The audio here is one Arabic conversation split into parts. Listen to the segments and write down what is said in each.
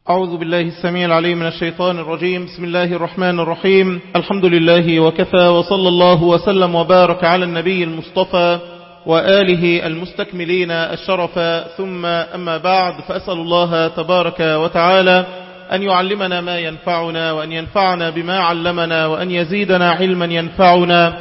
أعوذ بالله السميع العليم من الشيطان الرجيم. بسم الله الرحمن الرحيم. الحمد لله وكفى، وصلى الله وسلم وبارك على النبي المصطفى وآله المستكملين الشرفا، ثم أما بعد، فأسأل الله تبارك وتعالى أن يعلمنا ما ينفعنا، وأن ينفعنا بما علمنا، وأن يزيدنا علما ينفعنا.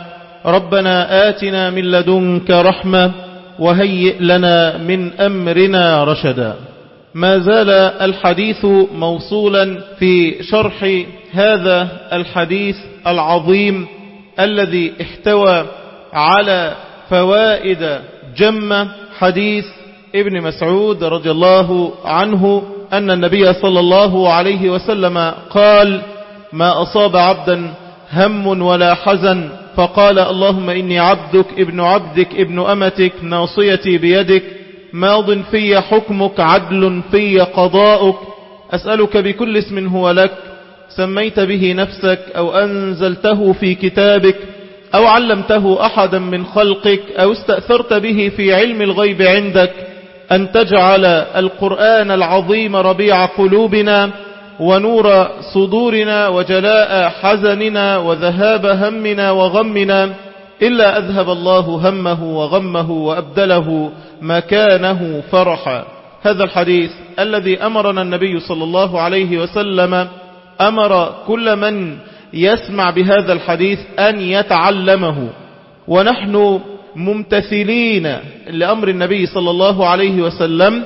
ربنا آتنا من لدنك رحمة وهيئ لنا من أمرنا رشدا. ما زال الحديث موصولا في شرح هذا الحديث العظيم الذي احتوى على فوائد جمة، حديث ابن مسعود رضي الله عنه أن النبي صلى الله عليه وسلم قال: ما أصاب عبدا هم ولا حزن فقال اللهم إني عبدك ابن عبدك ابن أمتك ناصيتي بيدك ماض في حكمك عدل في قضاؤك أسألك بكل اسم هو لك سميت به نفسك أو أنزلته في كتابك أو علمته أحدا من خلقك أو استأثرت به في علم الغيب عندك أن تجعل القرآن العظيم ربيع قلوبنا ونور صدورنا وجلاء حزننا وذهاب همنا وغمنا، إلا أذهب الله همه وغمه وأبدله مكانه فرحا. هذا الحديث الذي أمرنا النبي صلى الله عليه وسلم، أمر كل من يسمع بهذا الحديث أن يتعلمه، ونحن ممتثلين لأمر النبي صلى الله عليه وسلم،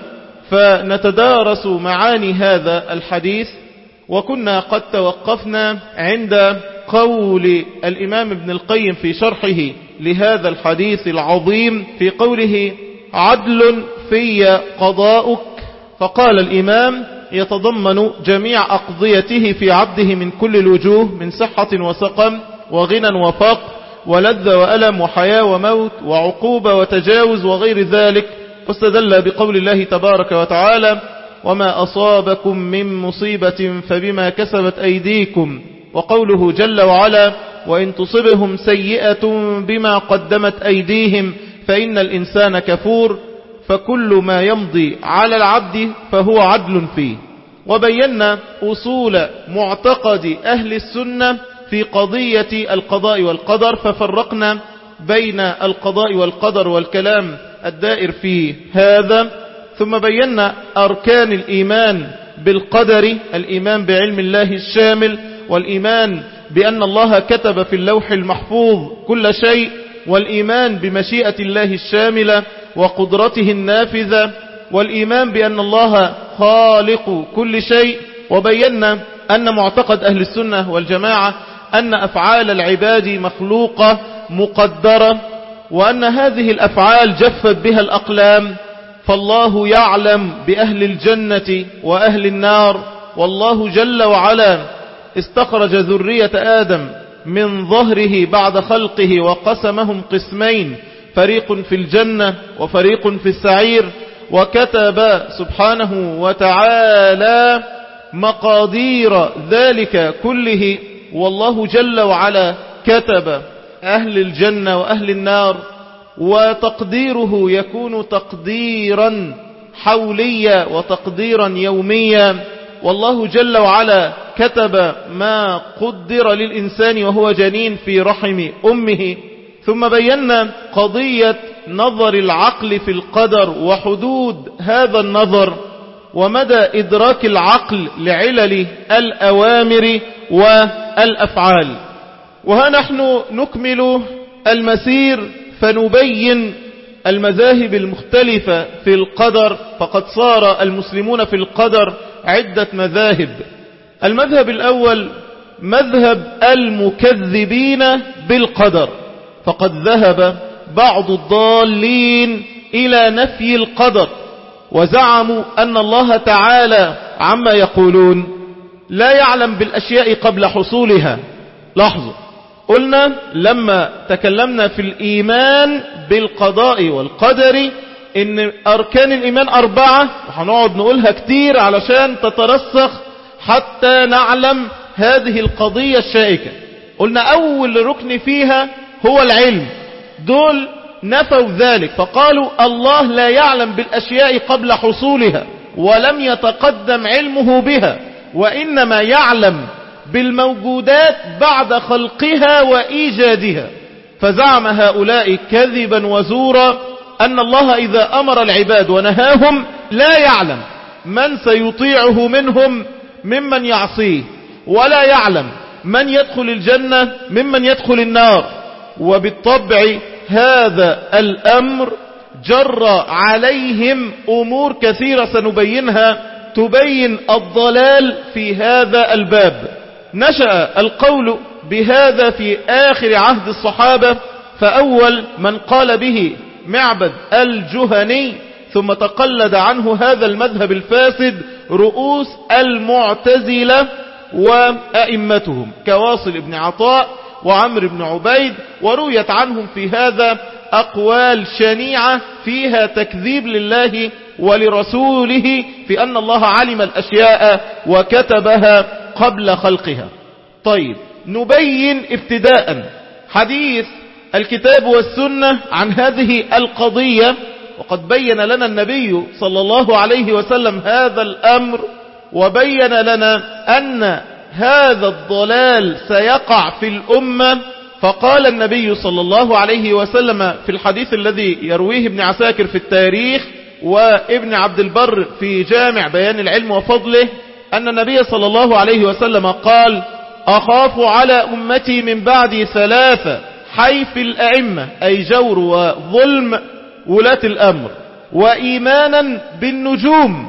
فنتدارس معاني هذا الحديث. وكنا قد توقفنا عند قول الإمام ابن القيم في شرحه لهذا الحديث العظيم في قوله: عدل في قضاؤك. فقال الإمام: يتضمن جميع أقضيته في عبده من كل الوجوه، من صحة وسقم وغنى وفقر ولذة وألم وحياة وموت وعقوبة وتجاوز وغير ذلك. واستدل بقول الله تبارك وتعالى: وما أصابكم من مصيبة فبما كسبت أيديكم، وقوله جل وعلا: وإن تصبهم سيئة بما قدمت أيديهم فإن الإنسان كفور. فكل ما يمضي على العبد فهو عدل فيه. وبينا أصول معتقد أهل السنة في قضية القضاء والقدر، ففرقنا بين القضاء والقدر والكلام الدائر في هذا، ثم بينا أركان الإيمان بالقدر: الإيمان بعلم الله الشامل، والإيمان بأن الله كتب في اللوح المحفوظ كل شيء، والإيمان بمشيئة الله الشاملة وقدرته النافذة، والإيمان بأن الله خالق كل شيء. وبينا أن معتقد أهل السنة والجماعة أن أفعال العباد مخلوقة مقدرة، وأن هذه الأفعال جفت بها الأقلام، فالله يعلم بأهل الجنة وأهل النار. والله جل وعلا استخرج ذرية آدم من ظهره بعد خلقه وقسمهم قسمين، فريق في الجنة وفريق في السعير، وكتب سبحانه وتعالى مقادير ذلك كله. والله جل وعلا كتب أهل الجنة وأهل النار، وتقديره يكون تقديرا حوليا وتقديرا يوميا. والله جل وعلا كتب ما قدر للإنسان وهو جنين في رحم أمه. ثم بينا قضية نظر العقل في القدر وحدود هذا النظر، ومدى إدراك العقل لعلل الأوامر والأفعال. وها نحن نكمل المسير فنبين المذاهب المختلفة في القدر، فقد صار المسلمون في القدر عدة مذاهب. المذهب الأول مذهب المكذبين بالقدر، فقد ذهب بعض الضالين إلى نفي القدر، وزعموا أن الله تعالى عما يقولون لا يعلم بالأشياء قبل حصولها. لاحظوا، قلنا لما تكلمنا في الإيمان بالقضاء والقدر إن أركان الإيمان 4، وهنقعد نقولها كتير علشان تترسخ حتى نعلم هذه القضية الشائكة. قلنا أول ركن فيها هو العلم، دول نفوا ذلك فقالوا الله لا يعلم بالأشياء قبل حصولها، ولم يتقدم علمه بها، وإنما يعلم بالموجودات بعد خلقها وإيجادها. فزعم هؤلاء كذبا وزورا أن الله إذا أمر العباد ونهاهم لا يعلم من سيطيعه منهم ممن يعصيه، ولا يعلم من يدخل الجنة ممن يدخل النار. وبالطبع هذا الأمر جر عليهم أمور كثيرة سنبينها تبين الضلال في هذا الباب. نشأ القول بهذا في آخر عهد الصحابة، فأول من قال به معبد الجهني، ثم تقلد عنه هذا المذهب الفاسد رؤوس المعتزلة وأئمتهم كواصل بن عطاء وعمر بن عبيد، ورويت عنهم في هذا أقوال شنيعة فيها تكذيب لله ولرسوله في أن الله علم الأشياء وكتبها قبل خلقها. طيب، نبين ابتداء حديث الكتاب والسنة عن هذه القضية، وقد بين لنا النبي صلى الله عليه وسلم هذا الأمر، وبين لنا أن هذا الضلال سيقع في الأمة. فقال النبي صلى الله عليه وسلم في الحديث الذي يرويه ابن عساكر في التاريخ وابن عبد البر في جامع بيان العلم وفضله، أن النبي صلى الله عليه وسلم قال: أخاف على أمتي من بعد ثلاثة: حيف الأئمة، أي جور وظلم ولاة الأمر، وإيمانا بالنجوم،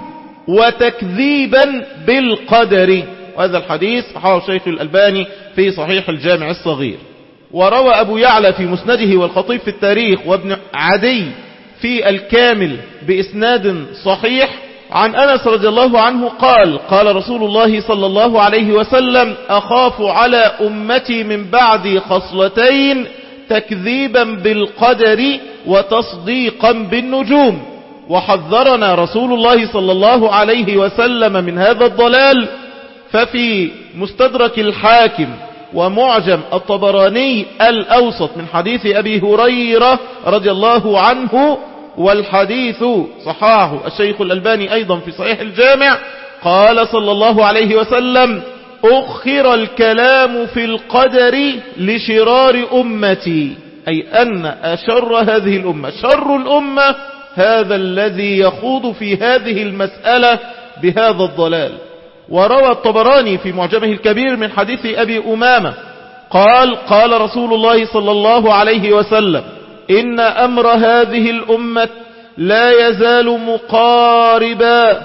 وتكذيبا بالقدر. وهذا الحديث صححه الشيخ الألباني في صحيح الجامع الصغير. وروى أبو يعلى في مسنده والخطيب في التاريخ وابن عدي في الكامل بإسناد صحيح عن أنس رضي الله عنه قال: قال رسول الله صلى الله عليه وسلم: أخاف على أمتي من بعد خصلتين: تكذيبا بالقدر وتصديقا بالنجوم. وحذرنا رسول الله صلى الله عليه وسلم من هذا الضلال. ففي مستدرك الحاكم ومعجم الطبراني الأوسط من حديث أبي هريرة رضي الله عنه، والحديث صححه الشيخ الألباني أيضا في صحيح الجامع، قال صلى الله عليه وسلم: أخر الكلام في القدر لشرار أمتي، أي أن أشر هذه الأمة، شر الأمة، هذا الذي يخوض في هذه المسألة بهذا الضلال. وروى الطبراني في معجمه الكبير من حديث أبي أمامة قال: قال رسول الله صلى الله عليه وسلم: إن أمر هذه الأمة لا يزال مقاربا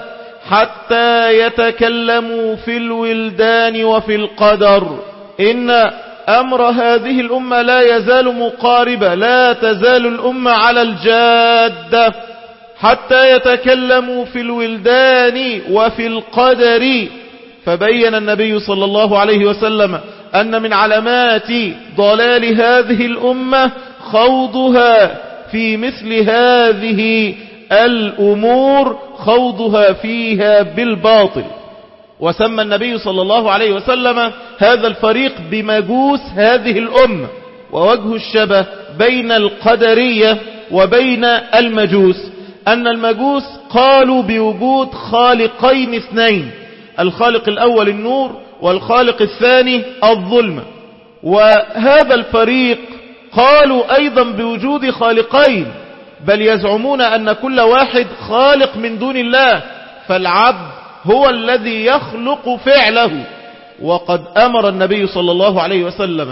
حتى يتكلموا في الولدان وفي القدر. إن أمر هذه الأمة لا يزال مقاربا، لا تزال الأمة على الجادة حتى يتكلموا في الولدان وفي القدر. فبين النبي صلى الله عليه وسلم أن من علامات ضلال هذه الأمة خوضها في مثل هذه الأمور، خوضها فيها بالباطل. وسمى النبي صلى الله عليه وسلم هذا الفريق بمجوس هذه الأمة. ووجه الشبه بين القدرية وبين المجوس أن المجوس قالوا بوجود خالقين اثنين: الخالق الأول النور، والخالق الثاني الظلمة. وهذا الفريق قالوا أيضا بوجود خالقين، بل يزعمون أن كل واحد خالق من دون الله، فالعبد هو الذي يخلق فعله. وقد أمر النبي صلى الله عليه وسلم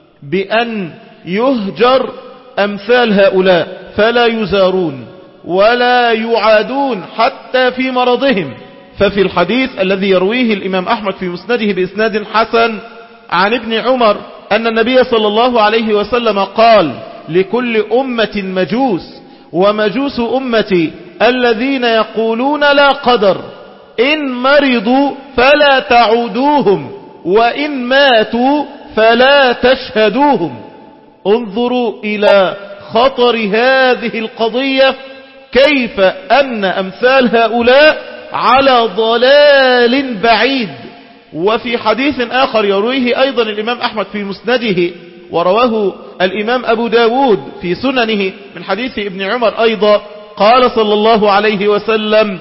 بأن يهجر أمثال هؤلاء، فلا يزارون ولا يعادون حتى في مرضهم. ففي الحديث الذي يرويه الإمام أحمد في مسنده بإسناد حسن عن ابن عمر أن النبي صلى الله عليه وسلم قال: لكل أمة مجوس، ومجوس أمتي الذين يقولون لا قدر، إن مرضوا فلا تعودوهم، وإن ماتوا فلا تشهدوهم. انظروا إلى خطر هذه القضية، كيف أن أمثال هؤلاء على ضلال بعيد. وفي حديث آخر يرويه أيضا الإمام أحمد في مسنده، ورواه الإمام أبو داود في سننه من حديث ابن عمر أيضا، قال صلى الله عليه وسلم: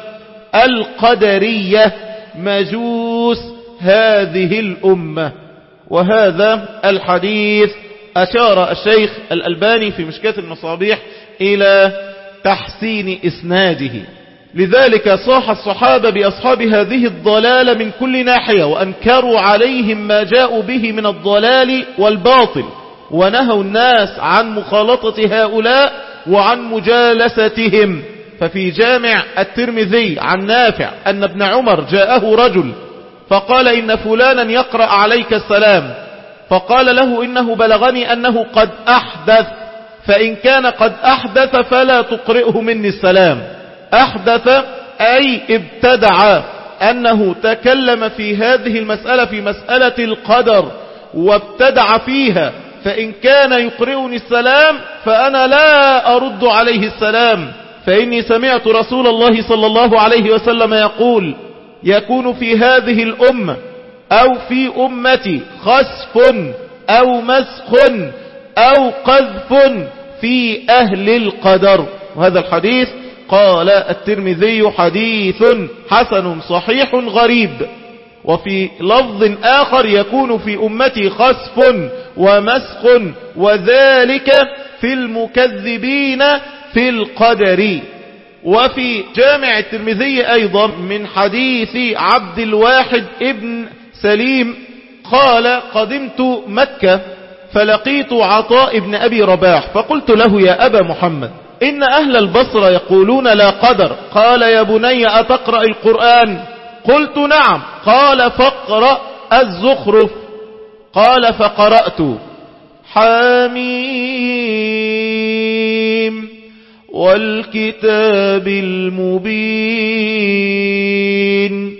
القدرية مجوس هذه الأمة. وهذا الحديث أشار الشيخ الألباني في مشكاة المصابيح إلى تحسين إسناده. لذلك صاح الصحابة بأصحاب هذه الضلالة من كل ناحية، وأنكروا عليهم ما جاءوا به من الضلال والباطل، ونهوا الناس عن مخالطة هؤلاء وعن مجالستهم. ففي جامع الترمذي عن نافع أن ابن عمر جاءه رجل فقال إن فلانا يقرأ عليك السلام، فقال له إنه بلغني أنه قد أحدث، فإن كان قد أحدث فلا تقرئه مني السلام. أحدث أي ابتدع، أنه تكلم في هذه المسألة، في مسألة القدر، وابتدع فيها، فإن كان يقرئني السلام فأنا لا أرد عليه السلام، فإني سمعت رسول الله صلى الله عليه وسلم يقول يكون في هذه الأمة أو في أمتي خسف أو مسخ أو قذف في أهل القدر. وهذا الحديث قال الترمذي حديث حسن صحيح غريب. وفي لفظ آخر يكون في أمتي خسف ومسخ وذلك في المكذبين في القدر. وفي جامع الترمذي أيضا من حديث عبد الواحد ابن سليم قال قدمت مكة فلقيت عطاء ابن أبي رباح فقلت له يا أبا محمد إن أهل البصرة يقولون لا قدر، قال يا بني أتقرأ القرآن؟ قلت نعم. قال فاقرأ الزخرف. قال فقرأت حميم والكتاب المبين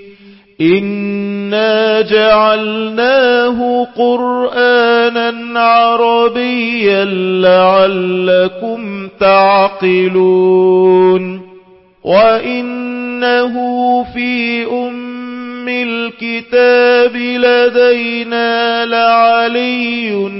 إنا جعلناه قرآنا عربيا لعلكم تعقلون وإنه في أم الكتاب لدينا لعلي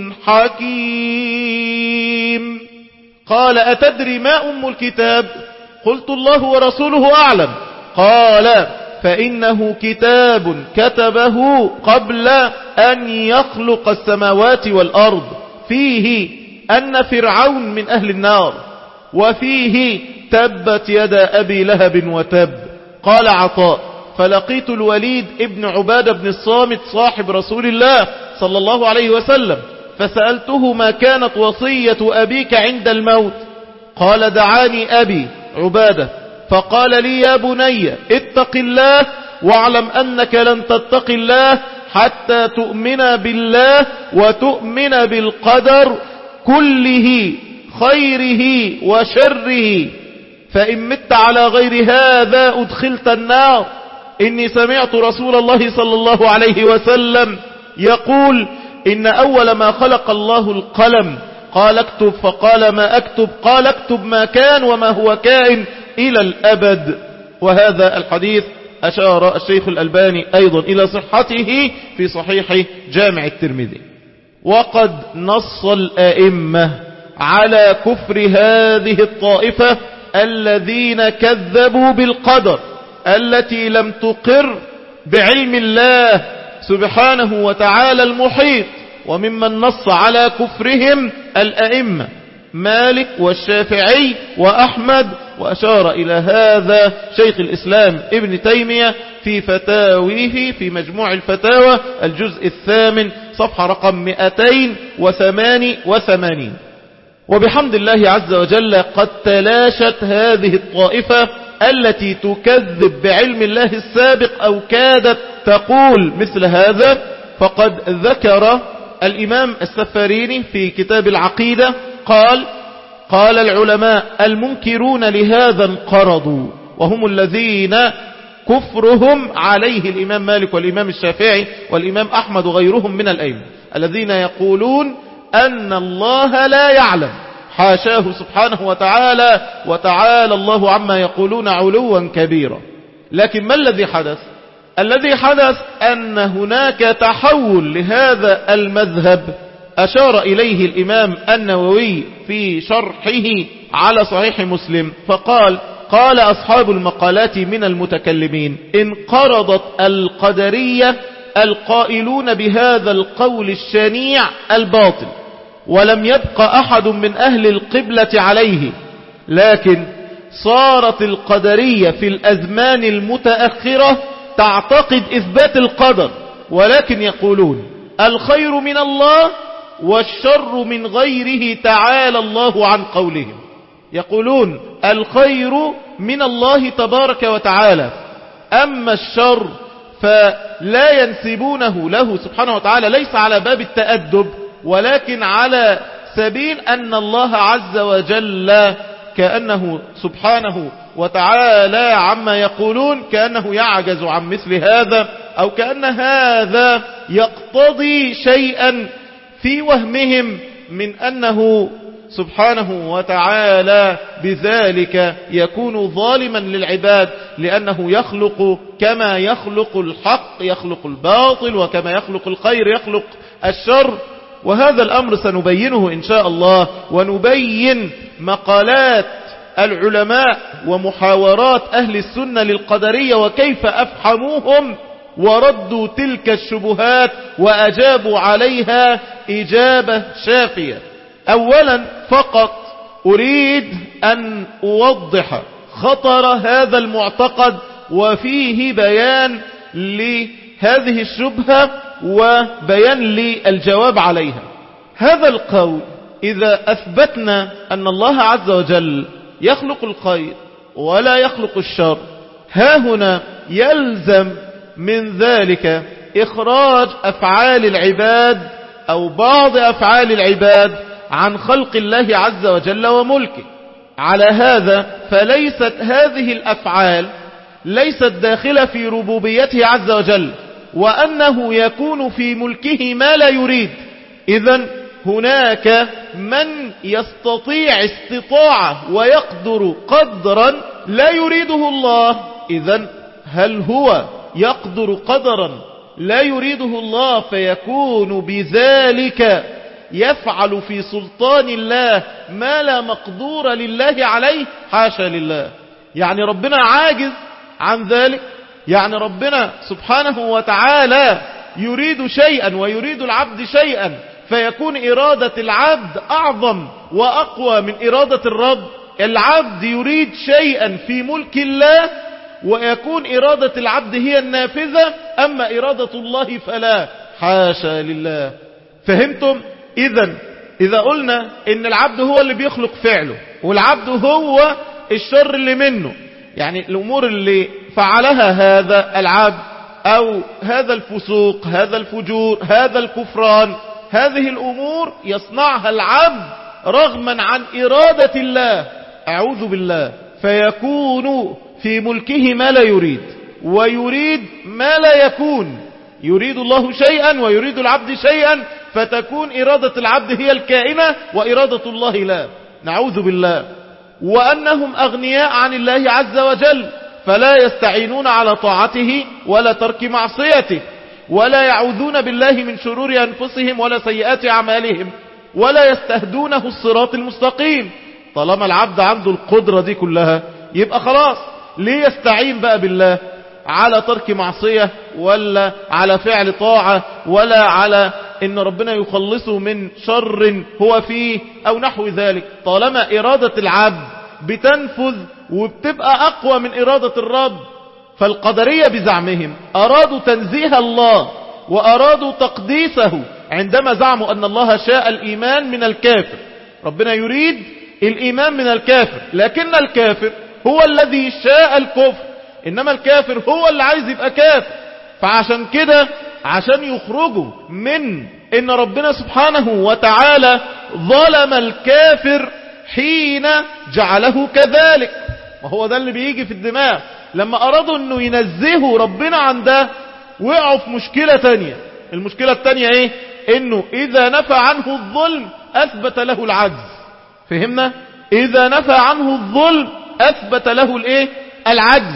حكيم. قال أتدري ما أم الكتاب؟ قلت الله ورسوله أعلم. قال فإنه كتاب كتبه قبل أن يخلق السماوات والأرض، فيه أن فرعون من أهل النار، وفيه تبت يد أبي لهب وتب. قال عطاء فلقيت الوليد ابن عبادة بن الصامت صاحب رسول الله صلى الله عليه وسلم فسألته ما كانت وصية أبيك عند الموت؟ قال دعاني أبي عبادة فقال لي يا بني اتق الله واعلم أنك لن تتق الله حتى تؤمن بالله وتؤمن بالقدر كله خيره وشره، فإن مت على غير هذا أدخلت النار. إني سمعت رسول الله صلى الله عليه وسلم يقول إن أول ما خلق الله القلم قال اكتب، فقال ما أكتب؟ قال اكتب ما كان وما هو كائن إلى الأبد. وهذا الحديث أشار الشيخ الألباني أيضا إلى صحته في صحيح جامع الترمذي. وقد نص الأئمة على كفر هذه الطائفة الذين كذبوا بالقدر التي لم تقر بعلم الله سبحانه وتعالى المحيط. وممن نص على كفرهم الأئمة مالك والشافعي وأحمد، وأشار إلى هذا شيخ الإسلام ابن تيمية في فتاويه في مجموع الفتاوى الجزء 8 صفحة رقم 288. وبحمد الله عز وجل قد تلاشت هذه الطائفة التي تكذب بعلم الله السابق أو كادت تقول مثل هذا. فقد ذكر الإمام السفاريني في كتاب العقيدة قال العلماء المنكرون لهذا انقرضوا، وهم الذين كفرهم عليه الإمام مالك والإمام الشافعي والإمام أحمد وغيرهم من الأئمة الذين يقولون أن الله لا يعلم، حاشاه سبحانه وتعالى، وتعالى الله عما يقولون علوا كبيرا. لكن ما الذي حدث؟ الذي حدث أن هناك تحول لهذا المذهب أشار إليه الإمام النووي في شرحه على صحيح مسلم، فقال قال أصحاب المقالات من المتكلمين: انقرضت القدرية القائلون بهذا القول الشنيع الباطل، ولم يبق أحد من أهل القبلة عليه، لكن صارت القدرية في الأزمان المتأخرة تعتقد إثبات القدر، ولكن يقولون الخير من الله والشر من غيره تعالى الله عن قولهم. يقولون الخير من الله تبارك وتعالى، أما الشر فلا ينسبونه له سبحانه وتعالى، ليس على باب التأدب، ولكن على سبيل أن الله عز وجل كأنه سبحانه وتعالى عما يقولون كأنه يعجز عن مثل هذا، أو كأن هذا يقتضي شيئا في وهمهم من أنه سبحانه وتعالى بذلك يكون ظالما للعباد، لأنه يخلق كما يخلق الحق يخلق الباطل، وكما يخلق الخير يخلق الشر. وهذا الأمر سنبينه إن شاء الله، ونبين مقالات العلماء ومحاورات أهل السنة للقدرية وكيف أفحموهم وردوا تلك الشبهات وأجابوا عليها إجابة شافية. أولا فقط أريد أن أوضح خطر هذا المعتقد وفيه بيان لهذه الشبهة وبيان للجواب عليها. هذا القول إذا أثبتنا أن الله عز وجل يخلق الخير ولا يخلق الشر، ها هنا يلزم من ذلك إخراج أفعال العباد أو بعض أفعال العباد عن خلق الله عز وجل وملكه. على هذا فليست هذه الأفعال ليست داخلة في ربوبيته عز وجل، وأنه يكون في ملكه ما لا يريد. إذن هناك من يستطيع استطاعة ويقدر قدرا لا يريده الله، إذن هل هو يقدر قدرا لا يريده الله فيكون بذلك يفعل في سلطان الله ما لا مقدور لله عليه؟ حاشا لله. يعني ربنا عاجز عن ذلك؟ يعني ربنا سبحانه وتعالى يريد شيئا ويريد العبد شيئا فيكون إرادة العبد أعظم وأقوى من إرادة الرب؟ العبد يريد شيئا في ملك الله ويكون إرادة العبد هي النافذة، أما إرادة الله فلا، حاشا لله. فهمتم؟ إذا قلنا إن العبد هو اللي بيخلق فعله والعبد هو الشر اللي منه، يعني الأمور اللي فعلها هذا العبد أو هذا الفسوق هذا الفجور هذا الكفران، هذه الأمور يصنعها العبد رغما عن إرادة الله، أعوذ بالله، فيكون في ملكه ما لا يريد ويريد ما لا يكون. يريد الله شيئا ويريد العبد شيئا، فتكون إرادة العبد هي الكائنة وإرادة الله لا، نعوذ بالله. وأنهم أغنياء عن الله عز وجل، فلا يستعينون على طاعته ولا ترك معصيته، ولا يعوذون بالله من شرور أنفسهم ولا سيئات أعمالهم، ولا يستهدونه الصراط المستقيم. طالما العبد عنده القدرة دي كلها يبقى خلاص، ليه يستعين بقى بالله على ترك معصية ولا على فعل طاعة ولا على ان ربنا يخلصه من شر هو فيه او نحو ذلك؟ طالما إرادة العبد بتنفذ وبتبقى أقوى من إرادة الرب. فالقدرية بزعمهم أرادوا تنزيه الله وأرادوا تقديسه عندما زعموا أن الله شاء الإيمان من الكافر. ربنا يريد الإيمان من الكافر، لكن الكافر هو الذي شاء الكفر، إنما الكافر هو اللي عايز يبقى كافر. فعشان كده عشان يخرجوا من إن ربنا سبحانه وتعالى ظلم الكافر حين جعله كذلك، وهو ده اللي بيجي في الدماغ لما أرادوا أنه ينزهوا ربنا عن ده، وقعوا في مشكلة تانية. المشكلة التانية إيه؟ إنه إذا نفى عنه الظلم أثبت له العجز. فهمنا؟ إذا نفى عنه الظلم أثبت له الإيه؟ العجز.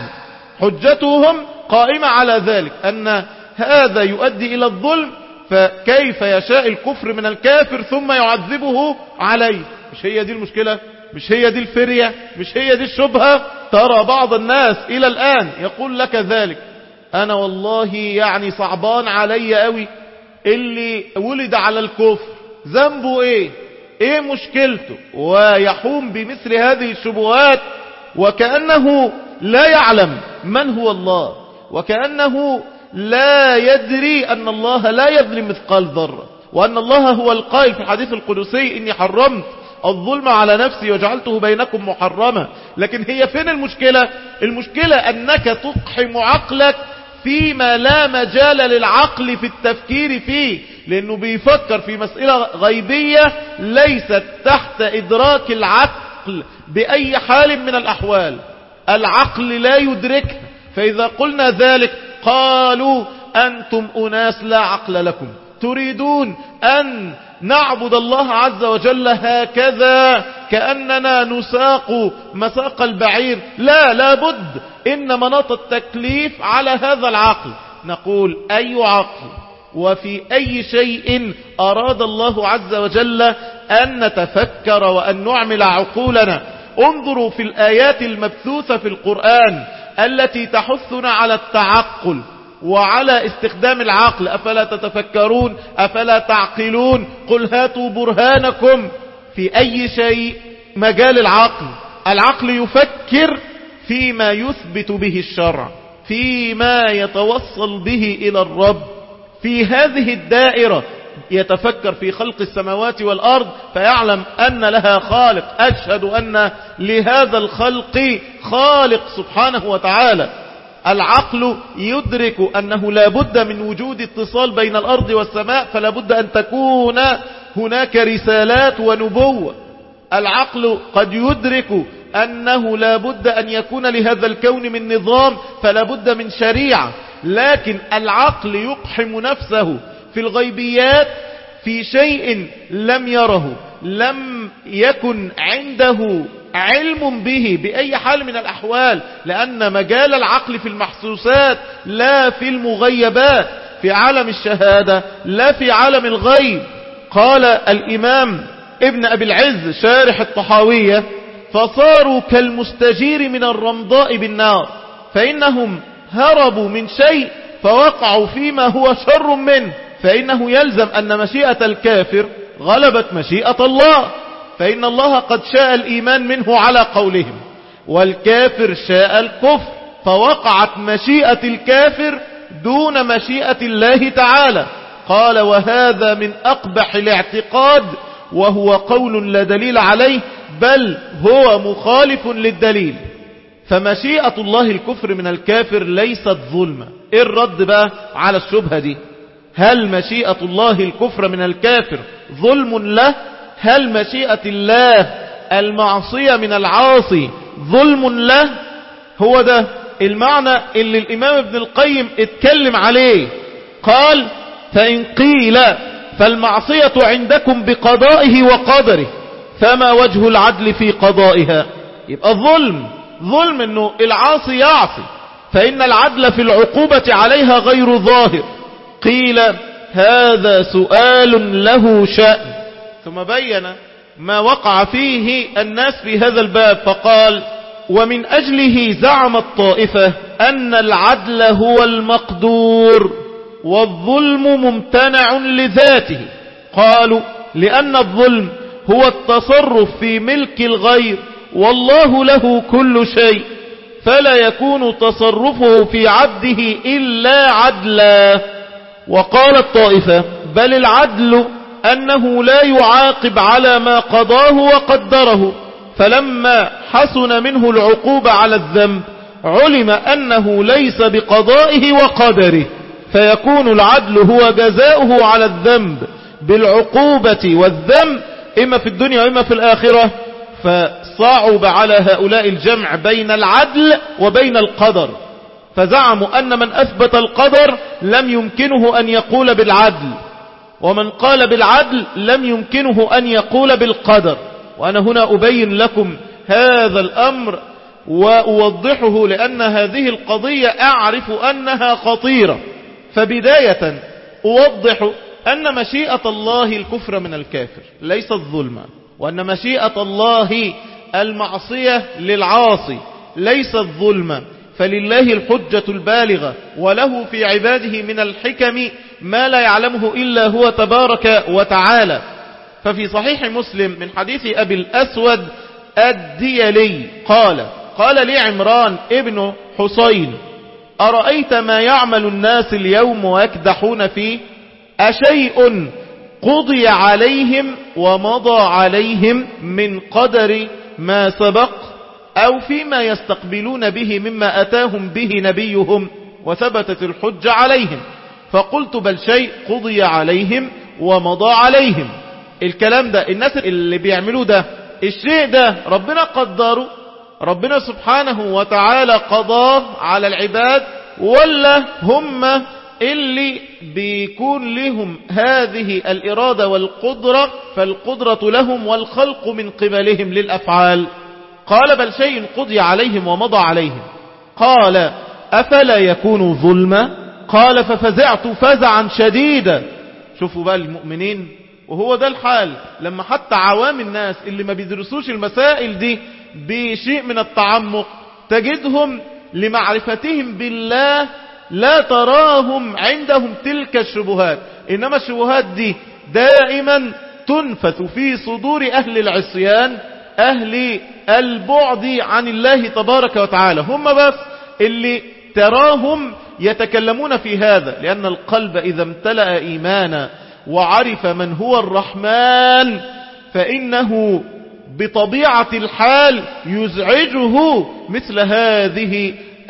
حجتهم قائمة على ذلك أن هذا يؤدي إلى الظلم، فكيف يشاء الكفر من الكافر ثم يعذبه عليه؟ مش هي دي المشكلة؟ مش هي دي الفرية؟ مش هي دي الشبهة؟ ترى بعض الناس إلى الآن يقول لك ذلك. أنا والله يعني صعبان علي قوي اللي ولد على الكفر، ذنبه ايه مشكلته، ويحوم بمثل هذه الشبهات وكأنه لا يعلم من هو الله، وكأنه لا يدري أن الله لا يظلم مثقال ذرة، وأن الله هو القائل في الحديث القدسي إني حرمت الظلم على نفسي وجعلته بينكم محرما. لكن هي فين المشكلة؟ المشكلة أنك تقحم عقلك فيما لا مجال للعقل في التفكير فيه، لأنه بيفكر في مسألة غيبية ليست تحت إدراك العقل بأي حال من الأحوال. العقل لا يدركها، فإذا قلنا ذلك قالوا أنتم أناس لا عقل لكم، تريدون أن نعبد الله عز وجل هكذا كأننا نساق مساق البعير. لا بد إن مناط التكليف على هذا العقل. نقول أي عقل وفي أي شيء أراد الله عز وجل أن نتفكر وأن نعمل عقولنا. انظروا في الآيات المبثوثة في القرآن التي تحثنا على التعقل وعلى استخدام العقل. أفلا تتفكرون أفلا تعقلون قل هاتوا برهانكم. في أي شيء مجال العقل يفكر فيما يثبت به الشرع، فيما يتوصل به إلى الرب. في هذه الدائرة يتفكر في خلق السماوات والأرض فيعلم أن لها خالق، أشهد أن لهذا الخلق خالق سبحانه وتعالى. العقل يدرك أنه لا بد من وجود اتصال بين الأرض والسماء، فلا بد أن تكون هناك رسالات ونبوة. العقل قد يدرك أنه لا بد أن يكون لهذا الكون من نظام، فلا بد من شريعة. لكن العقل يقحم نفسه في الغيبيات في شيء لم يره، لم يكن عنده علم به بأي حال من الأحوال، لأن مجال العقل في المحسوسات لا في المغيبات، في عالم الشهادة لا في عالم الغيب. قال الإمام ابن أبي العز شارح الطحاوية فصاروا كالمستجير من الرمضاء بالنار، فإنهم هربوا من شيء فوقعوا فيما هو شر منه، فإنه يلزم أن مشيئة الكافر غلبت مشيئة الله، فإن الله قد شاء الإيمان منه على قولهم، والكافر شاء الكفر، فوقعت مشيئة الكافر دون مشيئة الله تعالى. قال وهذا من أقبح الاعتقاد، وهو قول لا دليل عليه بل هو مخالف للدليل. فمشيئة الله الكفر من الكافر ليست ظلمة. إيه الرد بقى على الشبهة دي؟ هل مشيئة الله الكفر من الكافر ظلم له؟ هل مشيئة الله المعصية من العاصي ظلم له؟ هو ده المعنى اللي الإمام ابن القيم اتكلم عليه. قال فإن قيل فالمعصية عندكم بقضائه وقدره فما وجه العدل في قضائها؟ يبقى ظلم انه العاصي يعصي، فإن العدل في العقوبة عليها غير ظاهر. قيل هذا سؤال له شأن، ثم بين ما وقع فيه الناس في هذا الباب فقال ومن أجله زعم الطائفة أن العدل هو المقدور والظلم ممتنع لذاته. قالوا لأن الظلم هو التصرف في ملك الغير والله له كل شيء، فلا يكون تصرفه في عبده إلا عدلا. وقال الطائفة بل العدل أنه لا يعاقب على ما قضاه وقدره، فلما حسن منه العقوبة على الذنب علم أنه ليس بقضائه وقدره، فيكون العدل هو جزاؤه على الذنب بالعقوبة والذنب إما في الدنيا وإما في الآخرة. فصعب على هؤلاء الجمع بين العدل وبين القدر، فزعموا أن من أثبت القدر لم يمكنه أن يقول بالعدل، ومن قال بالعدل لم يمكنه أن يقول بالقدر. وأنا هنا أبين لكم هذا الأمر وأوضحه لأن هذه القضية أعرف أنها خطيرة. فبداية أوضح أن مشيئة الله الكفر من الكافر ليست ظلما، وأن مشيئة الله المعصية للعاصي ليست ظلما، فلله الحجة البالغة، وله في عباده من الحكم ما لا يعلمه إلا هو تبارك وتعالى. ففي صحيح مسلم من حديث أبي الأسود الديلي قال لي عمران ابن حسين: أرأيت ما يعمل الناس اليوم ويكدحون فيه؟ أشيء قضي عليهم ومضى عليهم من قدر ما سبق، أو فيما يستقبلون به مما أتاهم به نبيهم وثبتت الحجة عليهم؟ فقلت: بل شيء قضي عليهم ومضى عليهم. الكلام ده الناس اللي بيعملوه ده، الشيء ده ربنا قدره، ربنا سبحانه وتعالى قضاه على العباد، ولا هم اللي بيكون لهم هذه الإرادة والقدرة، فالقدرة لهم والخلق من قبلهم للأفعال؟ قال: بل شيء قضي عليهم ومضى عليهم. قال: أفلا يكون ظلما؟ قال: ففزعت فزعا شديدا. شوفوا بقى المؤمنين، وهو ده الحال لما حتى عوام الناس اللي ما بيدرسوش المسائل دي بشيء من التعمق، تجدهم لمعرفتهم بالله لا تراهم عندهم تلك الشبهات، إنما الشبهات دي دائما تنفث في صدور أهل العصيان، أهل البعد عن الله تبارك وتعالى، هم بس اللي تراهم يتكلمون في هذا، لأن القلب إذا امتلأ إيمانا وعرف من هو الرحمن فإنه بطبيعة الحال يزعجه مثل هذه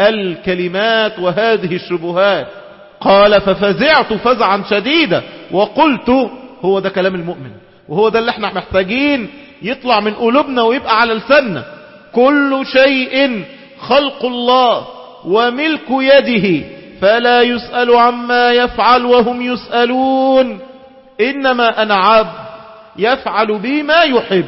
الكلمات وهذه الشبهات. قال: ففزعت فزعا شديدا وقلت، هو ده كلام المؤمن، وهو ده اللي احنا محتاجين يطلع من قلوبنا ويبقى على لساننا: كل شيء خلق الله وملك يده، فلا يسأل عما يفعل وهم يسألون، إنما أنا عبد يفعل بي ما يحب.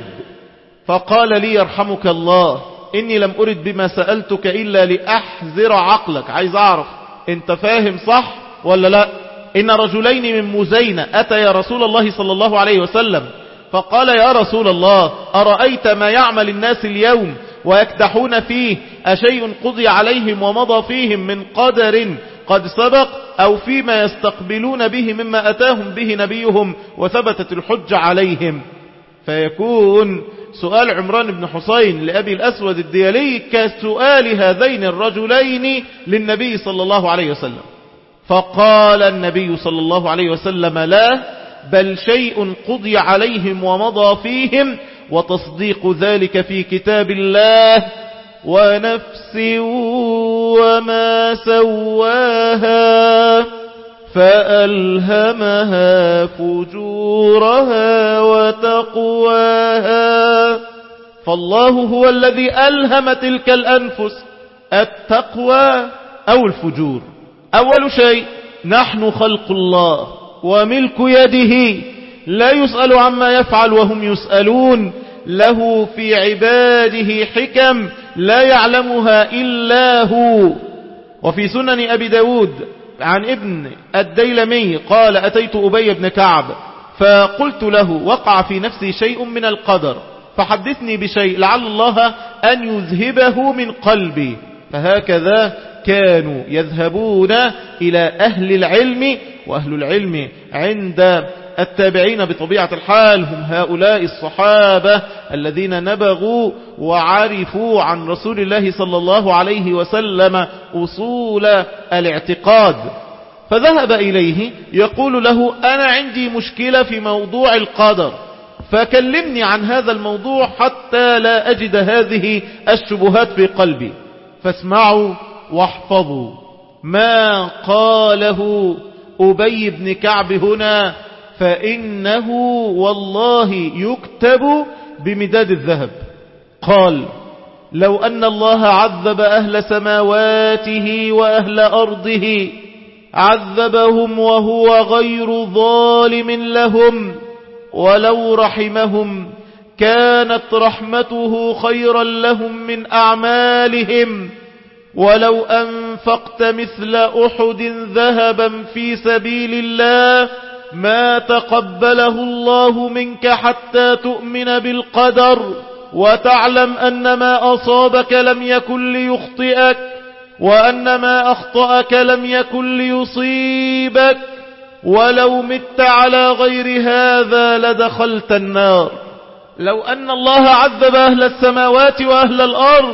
فقال لي: يرحمك الله، إني لم أرد بما سألتك إلا لأحذر عقلك. عايز أعرف أنت فاهم صح ولا لا؟ إن رجلين من مزينة أتى رسول الله صلى الله عليه وسلم فقال: يا رسول الله، أرأيت ما يعمل الناس اليوم ويكدحون فيه؟ أشيء قضي عليهم ومضى فيهم من قدر قد سبق، أو فيما يستقبلون به مما أتاهم به نبيهم وثبتت الحجة عليهم؟ فيكون سؤال عمران بن حسين لأبي الأسود الديلي كسؤال هذين الرجلين للنبي صلى الله عليه وسلم. فقال النبي صلى الله عليه وسلم: لا، بل شيء قضي عليهم ومضى فيهم، وتصديق ذلك في كتاب الله. ونفس وما سواها فألهمها فجورها وتقواها. فالله هو الذي ألهم تلك الأنفس التقوى أو الفجور. أول شيء، نحن خلق الله وملك يده، لا يسأل عما يفعل وهم يسألون، له في عباده حكم لا يعلمها إلا هو. وفي سنن أبي داود عن ابن الديلمي قال: أتيت أبي بن كعب فقلت له: وقع في نفسي شيء من القدر، فحدثني بشيء لعل الله أن يذهبه من قلبي. فهكذا كانوا يذهبون إلى أهل العلم، وأهل العلم عند التابعين بطبيعة الحال هم هؤلاء الصحابة الذين نبغوا وعرفوا عن رسول الله صلى الله عليه وسلم أصول الاعتقاد. فذهب إليه يقول له: أنا عندي مشكلة في موضوع القدر، فكلمني عن هذا الموضوع حتى لا أجد هذه الشبهات في قلبي. فاسمعوا واحفظوا ما قاله أبي بن كعب هنا، فإنه والله يكتب بمداد الذهب. قال: لو أن الله عذب أهل سماواته وأهل أرضه عذبهم وهو غير ظالم لهم، ولو رحمهم كانت رحمته خيرا لهم من أعمالهم، ولو أنفقت مثل أحد ذهبا في سبيل الله ما تقبله الله منك حتى تؤمن بالقدر، وتعلم أن ما أصابك لم يكن ليخطئك وأن ما أخطأك لم يكن ليصيبك ولو مت على غير هذا لدخلت النار. لو أن الله عذب أهل السماوات وأهل الأرض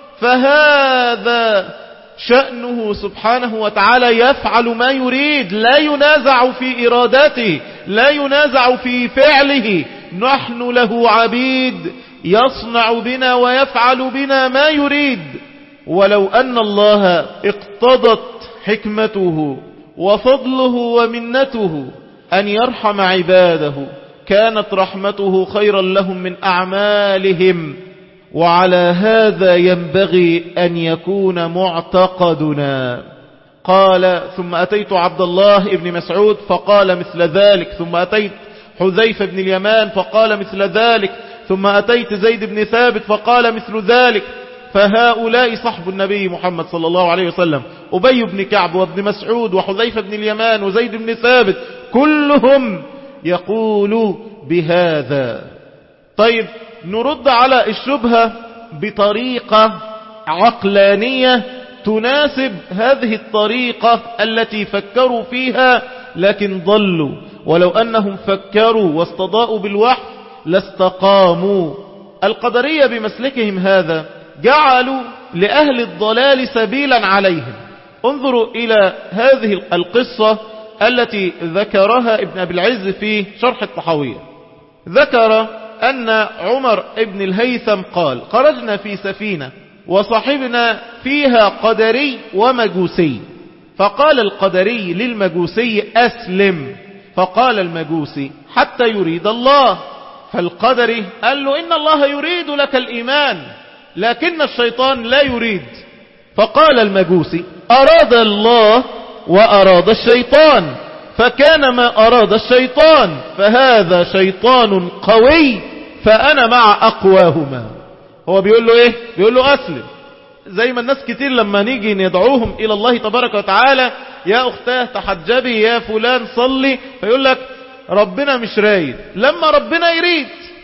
فهذا شأنه سبحانه وتعالى، يفعل ما يريد، لا ينازع في إرادته، لا ينازع في فعله. نحن له عبيد، يصنع بنا ويفعل بنا ما يريد. ولو أن الله اقتضت حكمته وفضله ومنته أن يرحم عباده كانت رحمته خيرا لهم من أعمالهم. وعلى هذا ينبغي أن يكون معتقدنا. قال ثم أتيت عبد الله بن مسعود فقال مثل ذلك، ثم أتيت حذيفة بن اليمان فقال مثل ذلك، ثم أتيت زيد بن ثابت فقال مثل ذلك. فهؤلاء صحب النبي محمد صلى الله عليه وسلم، أبي بن كعب وابن مسعود وحذيفة بن اليمان وزيد بن ثابت، كلهم يقول بهذا. طيب نرد على الشبهة بطريقة عقلانية تناسب هذه الطريقة التي فكروا فيها لكن ضلوا. ولو أنهم فكروا واستضاءوا بالوحي لاستقاموا. القدرية بمسلكهم هذا جعلوا لأهل الضلال سبيلا عليهم. انظروا إلى هذه القصة التي ذكرها ابن أبي العز في شرح الطحاوية. ذكر أن عمر ابن الهيثم قال: خرجنا في سفينة وصاحبنا فيها قدري ومجوسي، فقال القدري للمجوسي: أسلم. فقال المجوسي: حتى يريد الله. فالقدري قال له: إن الله يريد لك الإيمان لكن الشيطان لا يريد. فقال المجوسي: أراد الله وأراد الشيطان، فكان ما أراد الشيطان، فهذا شيطان قوي فأنا مع أقواهما. هو بيقول له إيه؟ بيقول له أسلم. زي ما الناس كتير لما نيجي ندعوهم إلى الله تبارك وتعالى: يا أختاه تحجبي، يا فلان صلي، فيقول لك ربنا مش رايد، لما ربنا يريد.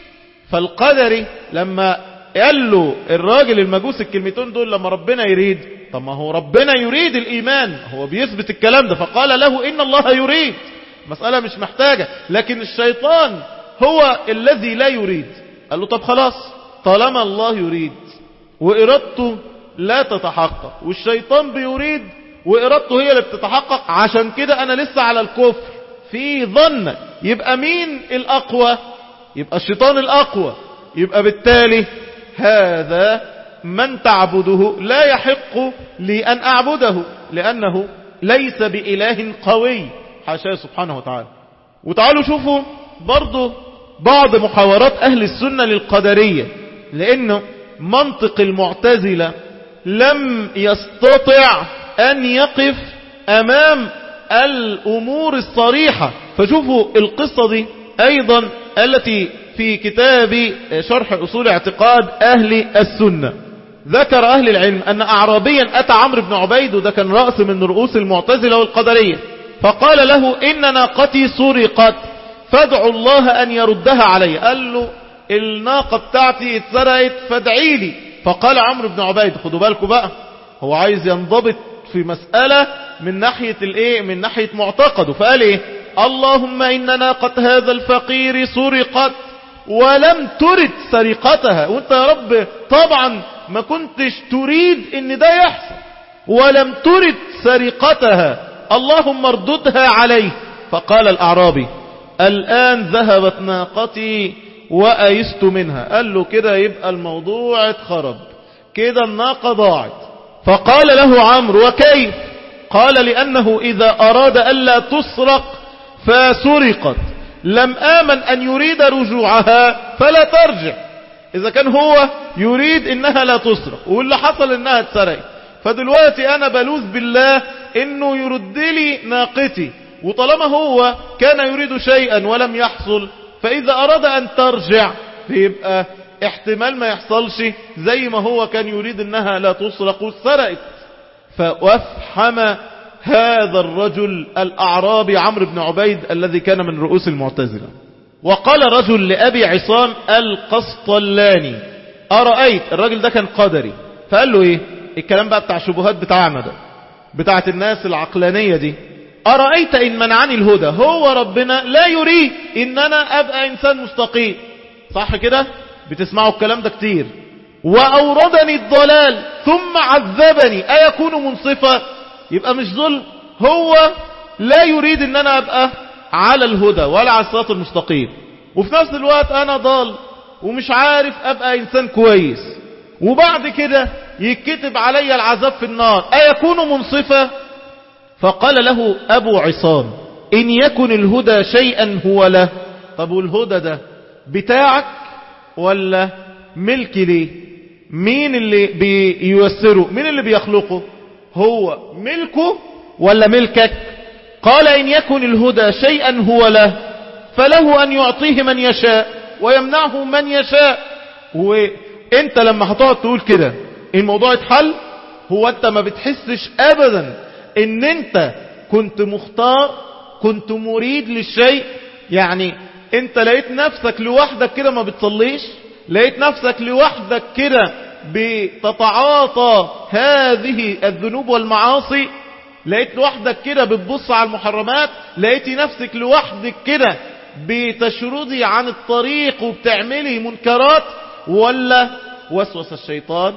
فالقدري لما قال له الراجل المجوس الكلمتين دول: لما ربنا يريد، طب ما هو ربنا يريد الإيمان، هو بيثبت الكلام ده. فقال له: إن الله يريد، مسألة مش محتاجة، لكن الشيطان هو الذي لا يريد. قال له: طب خلاص، طالما الله يريد وإرادته لا تتحقق والشيطان بيريد وإرادته هي اللي بتتحقق، عشان كده أنا لسه على الكفر في ظن، يبقى مين الأقوى؟ يبقى الشيطان الأقوى. يبقى بالتالي هذا من تعبده لا يحق لي أن أعبده، لأنه ليس بإله قوي، حاشاه سبحانه وتعالى. وتعالوا شوفوا برضو بعض محاورات أهل السنة للقدرية، لأنه منطق المعتزلة لم يستطع أن يقف أمام الأمور الصريحة. فشوفوا القصة دي أيضا التي في كتاب شرح أصول اعتقاد أهل السنة. ذكر أهل العلم أن أعرابيا أتى عمرو بن عبيد، وده كان رأس من رؤوس المعتزلة والقدرية، فقال له: إن ناقتي سرقت فادعوا الله أن يردها علي. قال له: الناقة بتاعتي اتسرقت فادعي لي. فقال عمرو بن عبيد، خدوا بالكم بقى، هو عايز ينضبط في مسألة من ناحية الايه، من ناحية معتقده. فقال ايه؟ اللهم إن ناقة هذا الفقير سرقت ولم ترد سرقتها. وانت يا رب طبعا ما كنتش تريد ان ده يحصل، ولم ترد سرقتها، اللهم ارددها عليه. فقال الأعرابي: الآن ذهبت ناقتي وأيست منها. قال له: كده يبقى الموضوع اتخرب، كده الناقة ضاعت. فقال له عمرو: وكيف؟ قال: لأنه إذا أراد ألا تسرق فسرقت لم آمن أن يريد رجوعها فلا ترجع. إذا كان هو يريد إنها لا تسرق واللي حصل إنها اتسرقت، فدلوقتي أنا بلوذ بالله إنه يرد لي ناقتي، وطالما هو كان يريد شيئا ولم يحصل، فإذا أراد أن ترجع فيبقى احتمال ما يحصلش زي ما هو كان يريد إنها لا تسرق واتسرقت. فأفحم هذا الرجل الأعرابي عمرو بن عبيد الذي كان من رؤوس المعتزلة. وقال رجل لأبي عصام القسطلاني: أرأيت، الراجل ده كان قدري، فقال له ايه الكلام بقى بتاع شبهات بتاعنا ده، بتاعت الناس العقلانية دي، أرأيت إن منعني الهدى، هو ربنا لا يريد إن أنا أبقى إنسان مستقيم، صح كده؟ بتسمعوا الكلام ده كتير. وأوردني الضلال ثم عذبني أيكون منصفا؟ يبقى مش ظلم، هو لا يريد إن أنا أبقى على الهدى ولا على الصراط المستقيم، وفي نفس الوقت أنا ضال ومش عارف أبقى إنسان كويس، وبعد كده يكتب علي العذاب في النار، أيكون منصفا؟ فقال له أبو عصام إن يكن الهدى شيئا هو له. طب والهدى ده بتاعك ولا ملك ليه؟ مين اللي بييسره؟ مين اللي بيخلقه؟ هو ملكه ولا ملكك؟ قال إن يكن الهدى شيئا هو له فله أن يعطيه من يشاء ويمنعه من يشاء. وانت لما هتقعد تقول كده الموضوع اتحل، هو انت ما بتحسش ابدا ان انت كنت مختار، كنت مريد للشيء؟ يعني انت لقيت نفسك لوحدك كده ما بتصليش، لقيت نفسك لوحدك كده بتتعاطى هذه الذنوب والمعاصي، لقيت لوحدك كده بتبص على المحرمات، لقيت نفسك لوحدك كده بتشردي عن الطريق وبتعملي منكرات، ولا وسوس الشيطان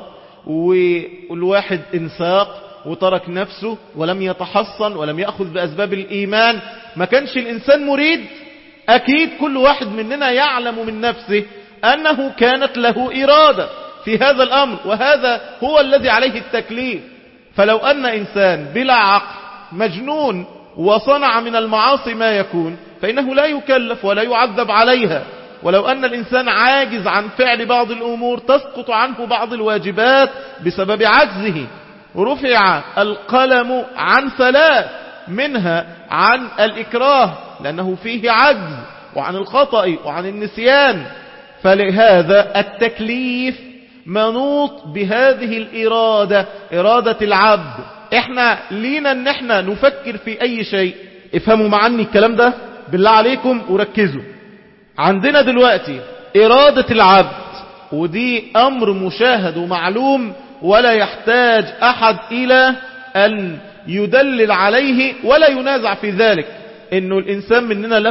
والواحد انساق وترك نفسه ولم يتحصن ولم يأخذ بأسباب الإيمان؟ ما كانش الإنسان مريد؟ أكيد كل واحد مننا يعلم من نفسه أنه كانت له إرادة في هذا الأمر، وهذا هو الذي عليه التكليف. فلو أن إنسان بلا عقل مجنون وصنع من المعاصي ما يكون، فإنه لا يكلف ولا يعذب عليها. ولو أن الإنسان عاجز عن فعل بعض الأمور تسقط عنه بعض الواجبات بسبب عجزه. رفع القلم عن 3، منها عن الإكراه لأنه فيه عجز، وعن الخطأ وعن النسيان. فلهذا التكليف منوط بهذه الإرادة، إرادة العبد. احنا لينا ان احنا نفكر في اي شيء. افهموا معني الكلام ده بالله عليكم وركزوا. عندنا دلوقتي إرادة العبد، ودي أمر مشاهد ومعلوم ولا يحتاج أحد إلى أن يدلل عليه ولا ينازع في ذلك، إنه الإنسان مننا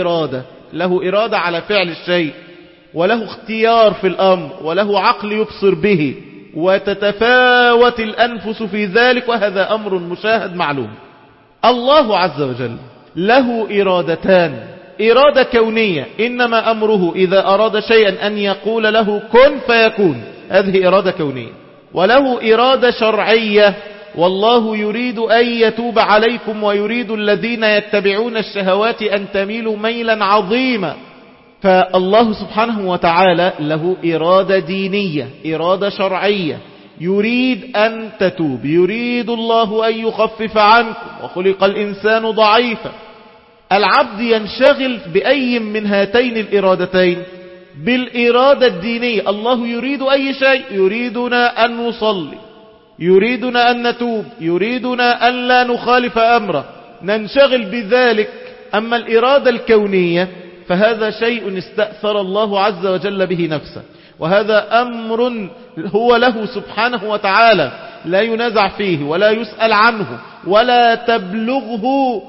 له إرادة على فعل الشيء، وله اختيار في الأمر، وله عقل يبصر به، وتتفاوت الأنفس في ذلك، وهذا أمر مشاهد معلوم. الله عز وجل له إرادتان، إرادة كونية إنما أمره إذا أراد شيئا أن يقول له كن فيكون، هذه إرادة كونية. وله إرادة شرعية، والله يريد أن يتوب عليكم ويريد الذين يتبعون الشهوات أن تميلوا ميلا عظيما. فالله سبحانه وتعالى له إرادة دينية، إرادة شرعية، يريد أن تتوب، يريد الله أن يخفف عنكم، وخلق الإنسان ضعيفا. العبد ينشغل بأي من هاتين الإرادتين؟ بالإرادة الدينية. الله يريد أي شيء، يريدنا أن نصلي، يريدنا أن نتوب، يريدنا أن لا نخالف أمره، ننشغل بذلك. أما الإرادة الكونية فهذا شيء استأثر الله عز وجل به نفسه، وهذا أمر هو له سبحانه وتعالى لا ينازع فيه ولا يسأل عنه، ولا تبلغه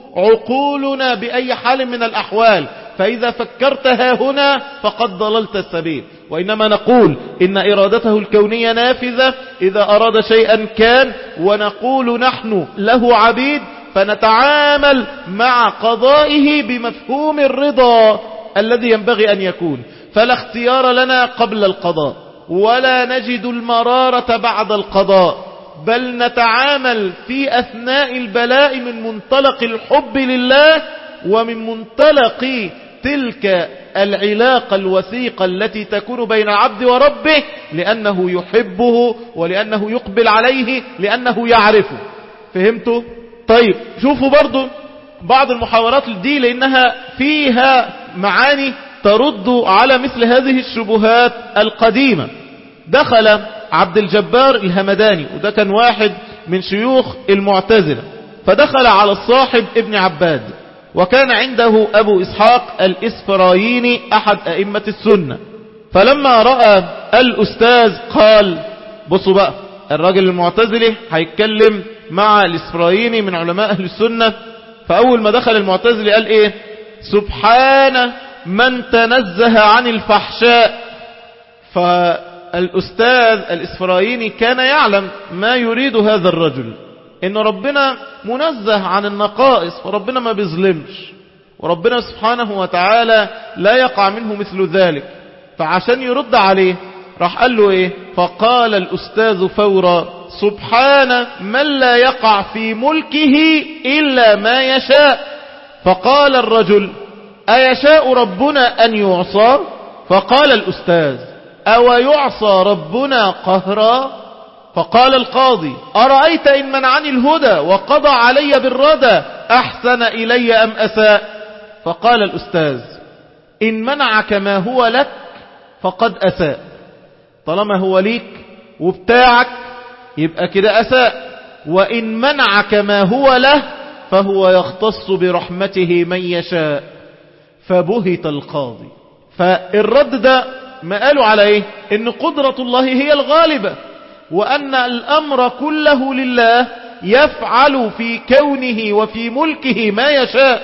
عقولنا بأي حال من الأحوال. فإذا فكرتها هنا فقد ضللت السبيل. وإنما نقول إن إرادته الكونية نافذة، إذا أراد شيئا كان، ونقول نحن له عبيد، فنتعامل مع قضائه بمفهوم الرضا الذي ينبغي أن يكون. فلا اختيار لنا قبل القضاء، ولا نجد المرارة بعد القضاء، بل نتعامل في أثناء البلاء من منطلق الحب لله، ومن منطلق تلك العلاقة الوثيقة التي تكون بين العبد وربه، لأنه يحبه ولأنه يقبل عليه، لأنه يعرفه. فهمتوا؟ طيب شوفوا برضو بعض المحاورات دي، لأنها فيها معاني ترد على مثل هذه الشبهات القديمة. دخل عبد الجبار الهمداني، وده كان واحد من شيوخ المعتزلة، فدخل على الصاحب ابن عباد، وكان عنده أبو إسحاق الإسفرايني أحد أئمة السنة، فلما رأى الأستاذ قال بصوا بقى الراجل المعتزلي هيتكلم مع الإسرائيلي من علماء أهل السنة. فأول ما دخل المعتزلي قال إيه؟ سبحان من تنزه عن الفحشاء. فالأستاذ الإسرائيلي كان يعلم ما يريد هذا الرجل، إن ربنا منزه عن النقائص وربنا ما بيظلمش وربنا سبحانه وتعالى لا يقع منه مثل ذلك. فعشان يرد عليه راح قال له إيه؟ فقال الأستاذ فورا سبحان من لا يقع في ملكه إلا ما يشاء. فقال الرجل أيشاء ربنا أن يعصى؟ فقال الأستاذ أو يعصى ربنا قهرا؟ فقال القاضي أرأيت إن منعني الهدى وقضى علي بالردى أحسن إلي أم أساء؟ فقال الأستاذ إن منعك ما هو لك فقد أساء، طالما هو ليك وبتاعك يبقى كده أساء، وإن منعك ما هو له فهو يختص برحمته من يشاء. فبهت القاضي. فالرد ده ما قالوا على ايه؟ ان قدرة الله هي الغالبة، وان الامر كله لله يفعل في كونه وفي ملكه ما يشاء.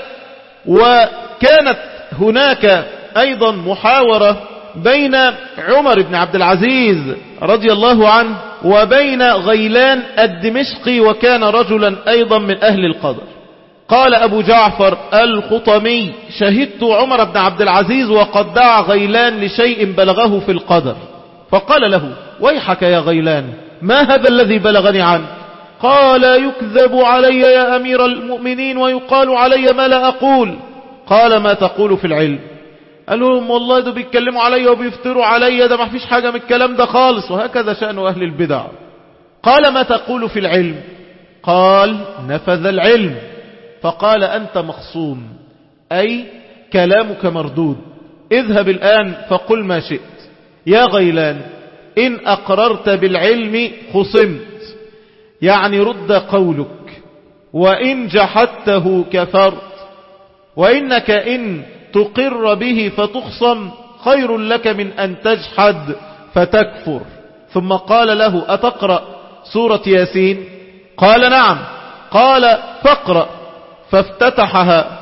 وكانت هناك ايضا محاورة بين عمر بن عبد العزيز رضي الله عنه وبين غيلان الدمشقي، وكان رجلا ايضا من اهل القدر. قال أبو جعفر الخطمي شهدت عمر بن عبد العزيز وقد دعا غيلان لشيء بلغه في القدر، فقال له ويحك يا غيلان ما هذا الذي بلغني عنه؟ قال يكذب علي يا أمير المؤمنين ويقال علي ما لا أقول. قال ما تقول في العلم؟ قال لهم والله ده بيتكلموا علي وبيفتروا علي، ده ما فيش حاجة من الكلام ده خالص، وهكذا شأن أهل البدع. قال ما تقول في العلم؟ قال نفذ العلم. فقال أنت مخصوم، أي كلامك مردود، اذهب الآن فقل ما شئت. يا غيلان إن أقررت بالعلم خصمت، يعني رد قولك، وإن جحدته كفرت، وإنك إن تقر به فتخصم خير لك من أن تجحد فتكفر. ثم قال له أتقرأ سورة ياسين؟ قال نعم. قال فاقرأ. فافتتحها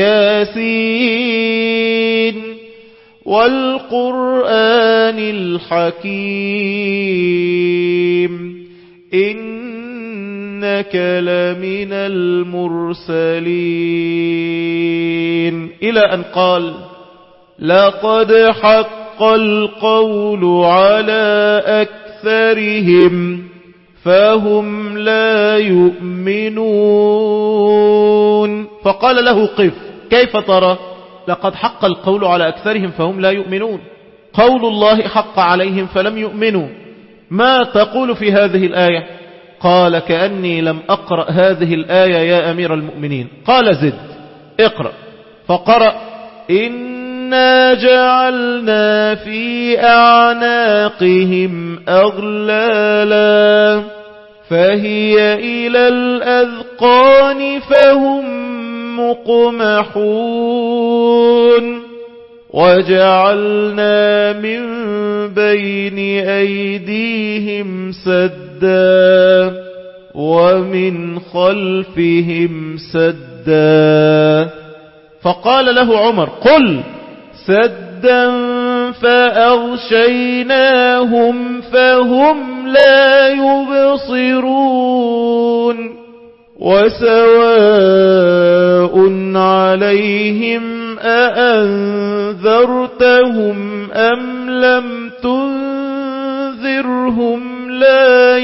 ياسين والقرآن الحكيم إنك لمن المرسلين، إلى أن قال لقد حق القول على أكثرهم فهم لا يؤمنون. فقال له قف، كيف ترى؟ لقد حق القول على أكثرهم فهم لا يؤمنون، قول الله حق عليهم فلم يؤمنوا، ما تقول في هذه الآية؟ قال كأني لم أقرأ هذه الآية يا أمير المؤمنين. قال زد اقرأ. فقرأ إنا جعلنا في أعناقهم أغلالا فهي إلى الأذقان فهم مقمحون وجعلنا من بين أيديهم سدا ومن خلفهم سدا. فقال له عمر قل سدا فأغشيناهم فهم لا يبصرون وسواء عليهم أأنذرتهم أم لم تنذرهم لا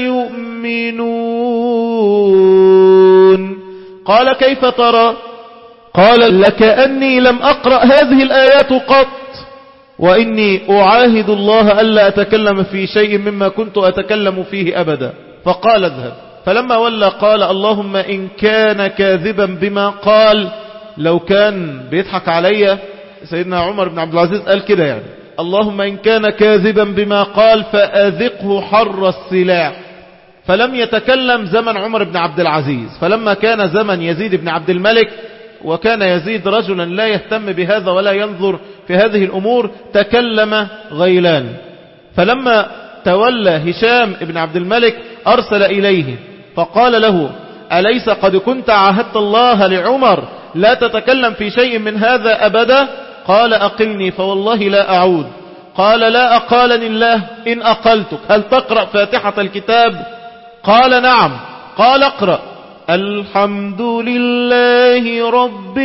يؤمنون. قال كيف ترى؟ قال لكأني لم أقرأ هذه الآيات قط، وإني أعاهد الله ألا أتكلم في شيء مما كنت أتكلم فيه أبدا. فقال اذهب. فلما ولى قال اللهم إن كان كاذبا بما قال، لو كان بيضحك علي، سيدنا عمر بن عبد العزيز قال كده يعني، اللهم إن كان كاذبا بما قال فأذقه حر السلاح. فلم يتكلم زمن عمر بن عبد العزيز. فلما كان زمن يزيد بن عبد الملك، وكان يزيد رجلا لا يهتم بهذا ولا ينظر في هذه الأمور تكلم غيلان. فلما تولى هشام بن عبد الملك أرسل إليه فقال له: أليس قد كنت عاهدت الله لعمر لا تتكلم في شيء من هذا أبدا؟ قال: أقلني فوالله لا أعود. قال: لا أقالني الله إن أقلتك، هل تقرأ فاتحة الكتاب؟ قال: نعم. قال: اقرأ: الحمد لله رب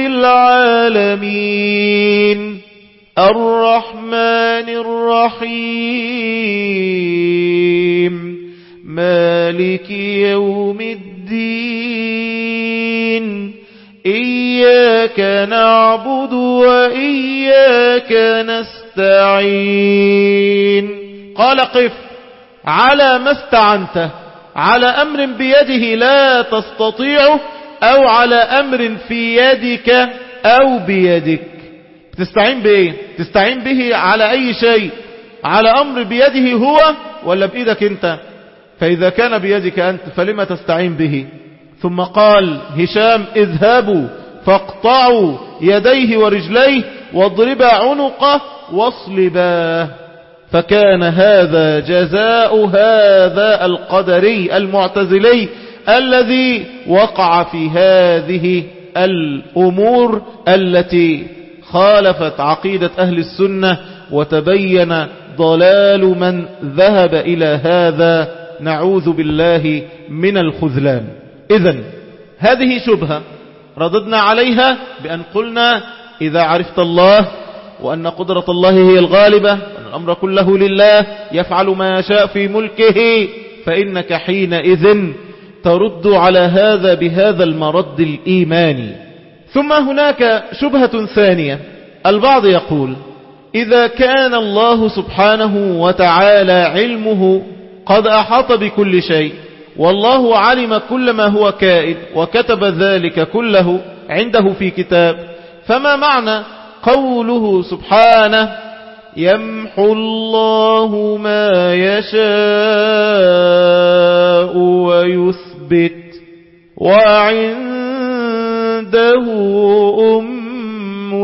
العالمين الرحمن الرحيم مالك يوم الدين إياك نعبد وإياك نستعين. قال: قف على ما استعنت، على أمر بيده لا تستطيعه أو على أمر في يدك أو بيدك. تستعين بإيه؟ تستعين به على أي شيء؟ على أمر بيده هو ولا بإيدك أنت؟ فإذا كان بيدك أنت فلما تستعين به؟ ثم قال هشام: اذهبوا فاقطعوا يديه ورجليه واضربا عنقه واصلباه. فكان هذا جزاء هذا القدري المعتزلي الذي وقع في هذه الأمور التي خالفت عقيدة أهل السنة، وتبين ضلال من ذهب إلى هذا، نعوذ بالله من الخذلان. إذن هذه شبهة رددنا عليها بأن قلنا: إذا عرفت الله وأن قدرة الله هي الغالبة وأن الأمر كله لله يفعل ما يشاء في ملكه، فإنك حينئذ ترد على هذا بهذا المرد الإيماني. ثم هناك شبهة ثانية. البعض يقول: إذا كان الله سبحانه وتعالى علمه قد أحاط بكل شيء، والله علم كل ما هو كائن وكتب ذلك كله عنده في كتاب، فما معنى قوله سبحانه: يمحو الله ما يشاء ويثبت وعنده أم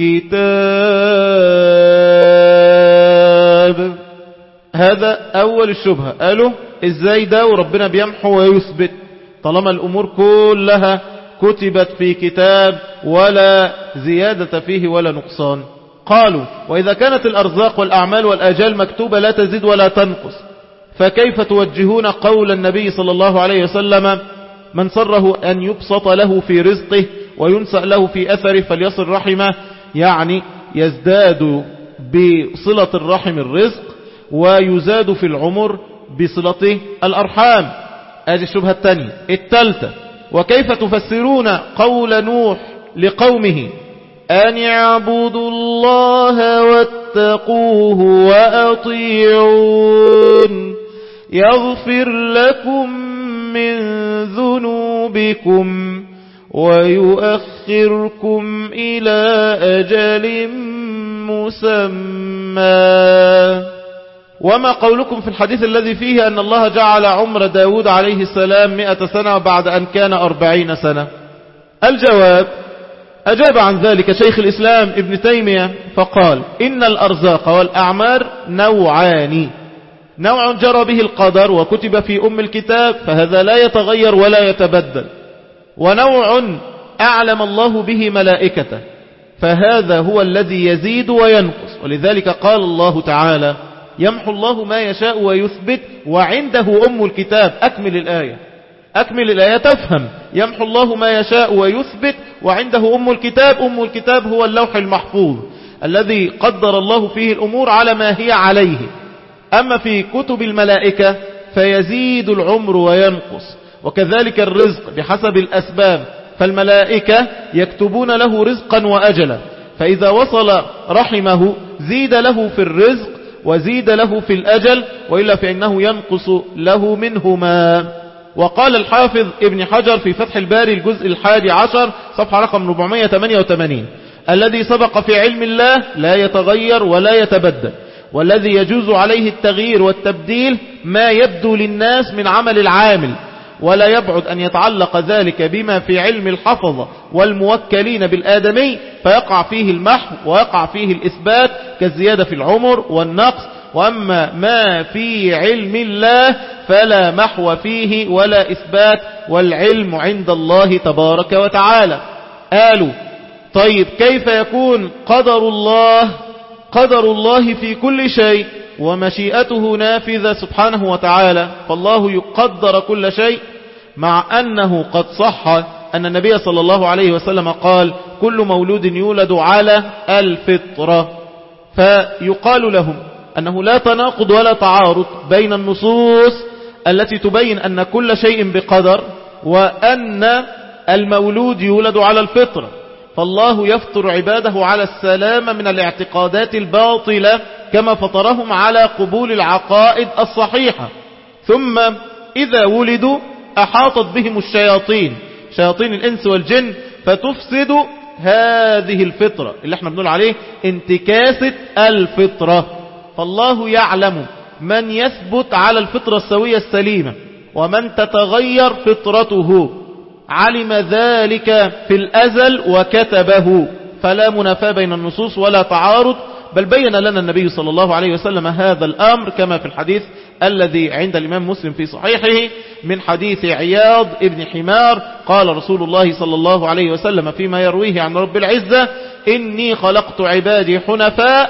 الكتاب؟ هذا أول الشبهة. قالوا: إزاي ده وربنا بيمحو ويثبت طالما الأمور كلها كتبت في كتاب ولا زيادة فيه ولا نقصان؟ قالوا: وإذا كانت الأرزاق والأعمال والآجال مكتوبة لا تزيد ولا تنقص، فكيف توجهون قول النبي صلى الله عليه وسلم: من سره أن يبسط له في رزقه وينسأ له في أثره فليصل رحمه، يعني يزداد بصلة الرحم الرزق ويزاد في العمر بصلته الأرحام. هذه الشبهة الثانية. الثالثة: وكيف تفسرون قول نوح لقومه: أن اعبدوا الله واتقوه وأطيعون يغفر لكم من ذنوبكم ويؤخركم إلى أجل مسمى؟ وما قولكم في الحديث الذي فيه أن الله جعل عمر داود عليه السلام 100 سنة بعد أن كان 40 سنة؟ الجواب: أجاب عن ذلك شيخ الإسلام ابن تيمية فقال: إن الأرزاق والأعمار نوعان، نوع جرى به القدر وكتب في أم الكتاب فهذا لا يتغير ولا يتبدل، ونوع أعلم الله به ملائكته فهذا هو الذي يزيد وينقص. ولذلك قال الله تعالى: يمحو الله ما يشاء ويثبت وعنده أم الكتاب. أكمل الآية، أكمل الآية تفهم. يمحو الله ما يشاء ويثبت وعنده أم الكتاب. أم الكتاب هو اللوح المحفوظ الذي قدر الله فيه الأمور على ما هي عليه. أما في كتب الملائكة فيزيد العمر وينقص، وكذلك الرزق بحسب الأسباب، فالملائكة يكتبون له رزقا وأجلا، فإذا وصل رحمه زيد له في الرزق وزيد له في الأجل، وإلا فإنه ينقص له منهما. وقال الحافظ ابن حجر في فتح الباري الجزء 11 صفحة رقم 488: الذي سبق في علم الله لا يتغير ولا يتبدل، والذي يجوز عليه التغيير والتبديل ما يبدو للناس من عمل العامل، ولا يبعد أن يتعلق ذلك بما في علم الحفظة والموكلين بالآدمي فيقع فيه المحو ويقع فيه الإثبات كالزيادة في العمر والنقص. وأما ما في علم الله فلا محو فيه ولا إثبات، والعلم عند الله تبارك وتعالى. قالوا طيب كيف يكون قدر الله في كل شيء ومشيئته نافذة سبحانه وتعالى، فالله يقدر كل شيء، مع أنه قد صح أن النبي صلى الله عليه وسلم قال كل مولود يولد على الفطرة. فيقال لهم أنه لا تناقض ولا تعارض بين النصوص التي تبين أن كل شيء بقدر وأن المولود يولد على الفطرة، فالله يفطر عباده على السلامة من الاعتقادات الباطلة كما فطرهم على قبول العقائد الصحيحة. ثم إذا ولدوا أحاطت بهم الشياطين، شياطين الإنس والجن، فتفسد هذه الفطرة اللي احنا بنقول عليه انتكاسة الفطرة. فالله يعلم من يثبت على الفطرة السوية السليمة ومن تتغير فطرته، علم ذلك في الأزل وكتبه، فلا منافاة بين النصوص ولا تعارض، بل بين لنا النبي صلى الله عليه وسلم هذا الأمر كما في الحديث الذي عند الإمام مسلم في صحيحه من حديث عياض ابن حمار قال رسول الله صلى الله عليه وسلم فيما يرويه عن رب العزة إني خلقت عبادي حنفاء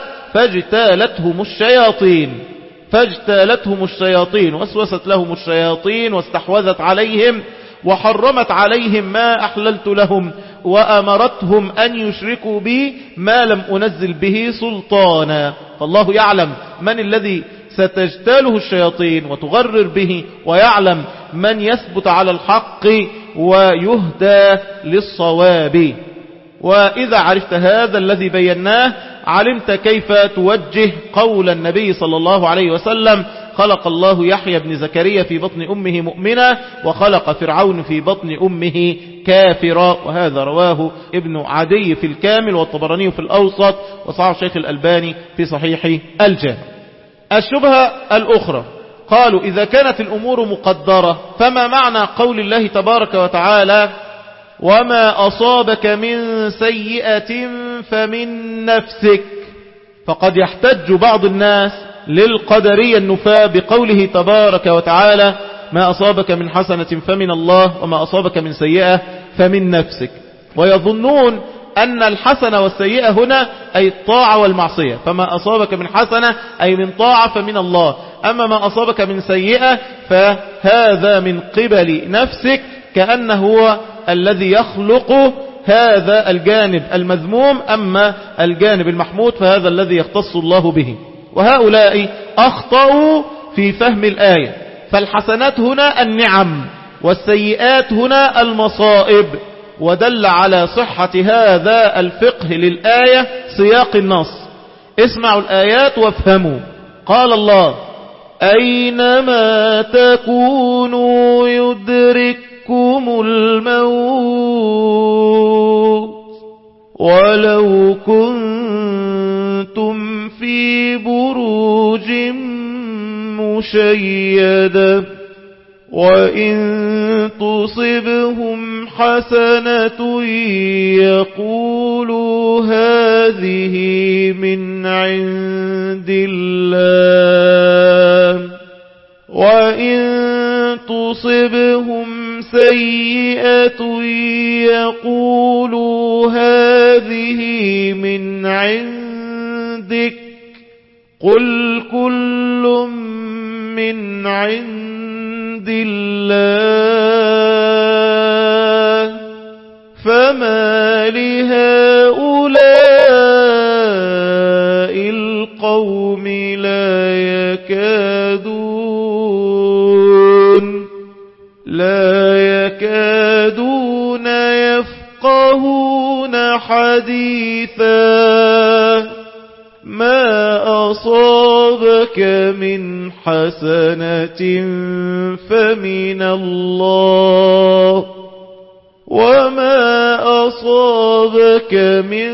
فاجتالتهم الشياطين وسوست لهم الشياطين واستحوذت عليهم وحرمت عليهم ما أحللت لهم وأمرتهم أن يشركوا بي ما لم أنزل به سلطانا. فالله يعلم من الذي ستجتاله الشياطين وتغرر به، ويعلم من يثبت على الحق ويهدى للصواب. وإذا عرفت هذا الذي بيناه علمت كيف توجه قول النبي صلى الله عليه وسلم خلق الله يحيى بن زكريا في بطن أمه مؤمنا وخلق فرعون في بطن أمه كافرا. وهذا رواه ابن عدي في الكامل والطبراني في الأوسط وصححه الشيخ الألباني في صحيح الجامع. الشبهة الأخرى قالوا إذا كانت الأمور مقدرة فما معنى قول الله تبارك وتعالى وما أصابك من سيئة فمن نفسك؟ فقد يحتج بعض الناس للقدرية النفاة بقوله تبارك وتعالى ما أصابك من حسنة فمن الله وما أصابك من سيئة فمن نفسك، ويظنون أن الحسنة والسيئة هنا أي الطاعة والمعصية، فما أصابك من حسنة أي من طاعة فمن الله، أما ما أصابك من سيئة فهذا من قبل نفسك، كأنه هو الذي يخلق هذا الجانب المذموم، أما الجانب المحمود فهذا الذي يختص الله به. وهؤلاء أخطأوا في فهم الآية، فالحسنات هنا النعم والسيئات هنا المصائب، ودل على صحة هذا الفقه للآية سياق النص. اسمعوا الآيات وافهموا. قال الله أينما تكونوا يدرككم الموت ولو كنتم في بروج مشيدة وإن تصبهم حسنة يقولوا هذه من عند الله وإن تصبهم سيئة يقولوا هذه من عندك قل كل من عند الله فما لهؤلاء القوم لا يكادون يفقهون حديثا ما أصابك من حسنة فمن الله وما أصابك من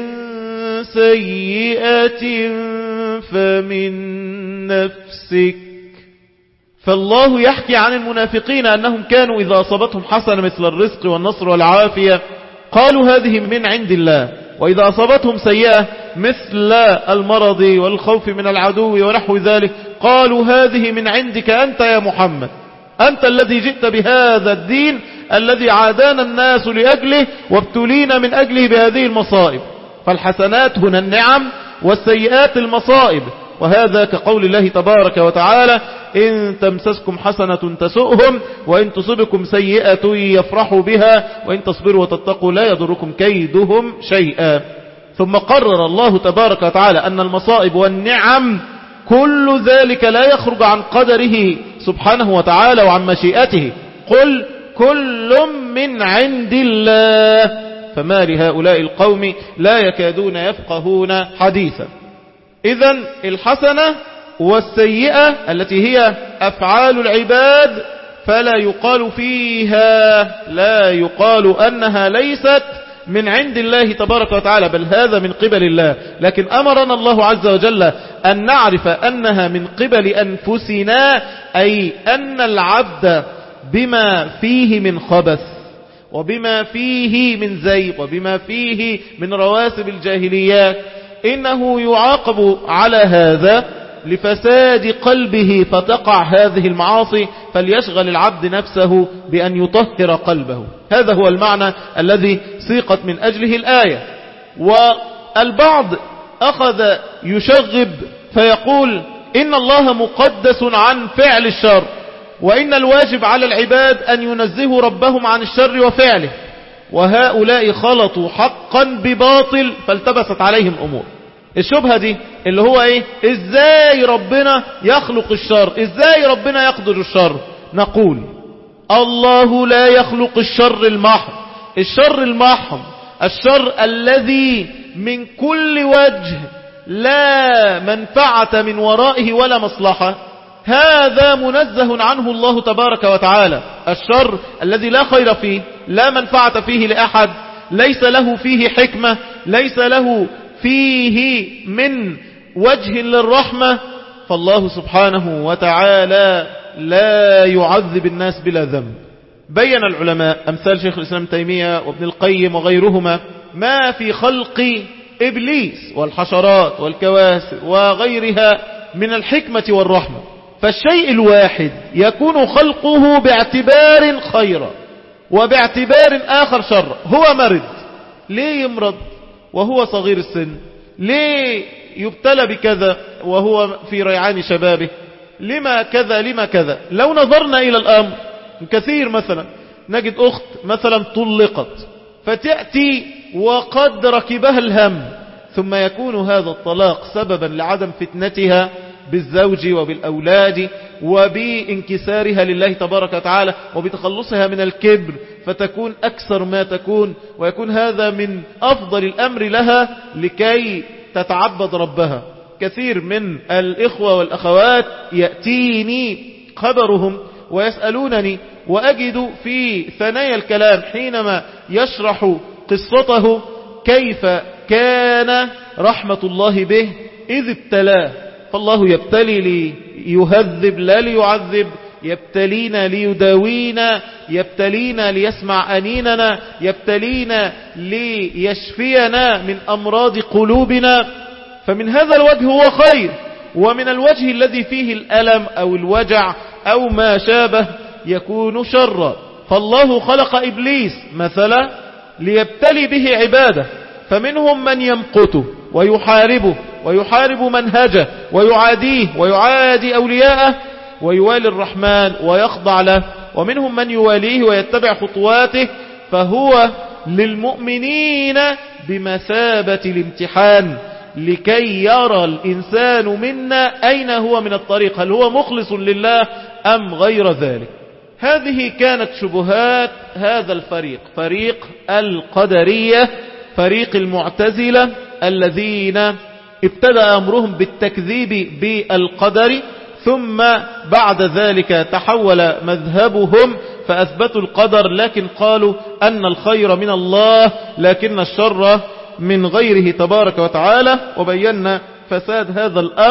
سيئة فمن نفسك فالله يحكي عن المنافقين أنهم كانوا إذا أصابتهم حسنة مثل الرزق والنصر والعافية قالوا هذه من عند الله، وإذا أصابتهم سيئة مثل المرض والخوف من العدو ونحو ذلك قالوا هذه من عندك أنت يا محمد، أنت الذي جئت بهذا الدين الذي عادانا الناس لأجله وابتلينا من أجله بهذه المصائب. فالحسنات هنا النعم والسيئات المصائب، وهذا كقول الله تبارك وتعالى إن تمسسكم حسنة تسؤهم وإن تصبكم سيئة يفرحوا بها وإن تصبروا وتتقوا لا يضركم كيدهم شيئا. ثم قرر الله تبارك وتعالى أن المصائب والنعم كل ذلك لا يخرج عن قدره سبحانه وتعالى وعن مشيئته. قل كل من عند الله فما لهؤلاء القوم لا يكادون يفقهون حديثا. إذن الحسنة والسيئة التي هي أفعال العباد فلا يقال فيها، لا يقال أنها ليست من عند الله تبارك وتعالى، بل هذا من قبل الله. لكن أمرنا الله عز وجل أن نعرف أنها من قبل أنفسنا، أي أن العبد بما فيه من خبث وبما فيه من زيغ وبما فيه من رواسب الجاهليات إنه يعاقب على هذا لفساد قلبه فتقع هذه المعاصي، فليشغل العبد نفسه بأن يطهر قلبه. هذا هو المعنى الذي سيقت من أجله الآية. والبعض أخذ يشغب فيقول إن الله مقدس عن فعل الشر، وإن الواجب على العباد أن ينزهوا ربهم عن الشر وفعله، وهؤلاء خلطوا حقا بباطل فالتبست عليهم أمور. الشبهة دي اللي هو ايه؟ ازاي ربنا يخلق الشر؟ ازاي ربنا يقدر الشر؟ نقول الله لا يخلق الشر المحض. الشر المحض الشر الذي من كل وجه لا منفعة من ورائه ولا مصلحة، هذا منزه عنه الله تبارك وتعالى. الشر الذي لا خير فيه، لا منفعة فيه لأحد، ليس له فيه حكمة، ليس له فيه من وجه للرحمة، فالله سبحانه وتعالى لا يعذب الناس بلا ذنب. بين العلماء أمثال شيخ الإسلام تيمية وابن القيم وغيرهما ما في خلق إبليس والحشرات والكواسر وغيرها من الحكمة والرحمة. فالشيء الواحد يكون خلقه باعتبار خيرا وباعتبار آخر شر. هو مرض، ليه يمرض وهو صغير السن؟ ليه يبتلى بكذا وهو في ريعان شبابه؟ لما كذا لما كذا؟ لو نظرنا إلى الأمر كثير، مثلا نجد أخت مثلا طلقت فتأتي وقد ركبها الهم، ثم يكون هذا الطلاق سببا لعدم فتنتها بالزوج وبالأولاد وبانكسارها لله تبارك وتعالى وبتخلصها من الكبر، فتكون أكثر ما تكون، ويكون هذا من أفضل الأمر لها لكي تتعبد ربها. كثير من الإخوة والأخوات يأتيني خبرهم ويسألونني، وأجد في ثنايا الكلام حينما يشرح قصته كيف كان رحمة الله به إذ ابتلاه. فالله يبتلي ليهذب لا ليعذب، يبتلينا ليداوينا، يبتلينا ليسمع أنيننا، يبتلينا ليشفينا من أمراض قلوبنا. فمن هذا الوجه هو خير، ومن الوجه الذي فيه الألم أو الوجع أو ما شابه يكون شرا. فالله خلق إبليس مثلا ليبتلي به عباده، فمنهم من يمقته ويحاربه ويحارب منهجه ويعاديه ويعادي أولياءه، ويوالي الرحمن ويخضع له، ومنهم من يواليه ويتبع خطواته، فهو للمؤمنين بمثابة الامتحان لكي يرى الإنسان منا أين هو من الطريق، هل هو مخلص لله أم غير ذلك. هذه كانت شبهات هذا الفريق، فريق القدرية، فريق المعتزلة الذين ابتدأ أمرهم بالتكذيب بالقدر، ثم بعد ذلك تحول مذهبهم فأثبتوا القدر، لكن قالوا أن الخير من الله لكن الشر من غيره تبارك وتعالى. وبينا فساد هذا الأمر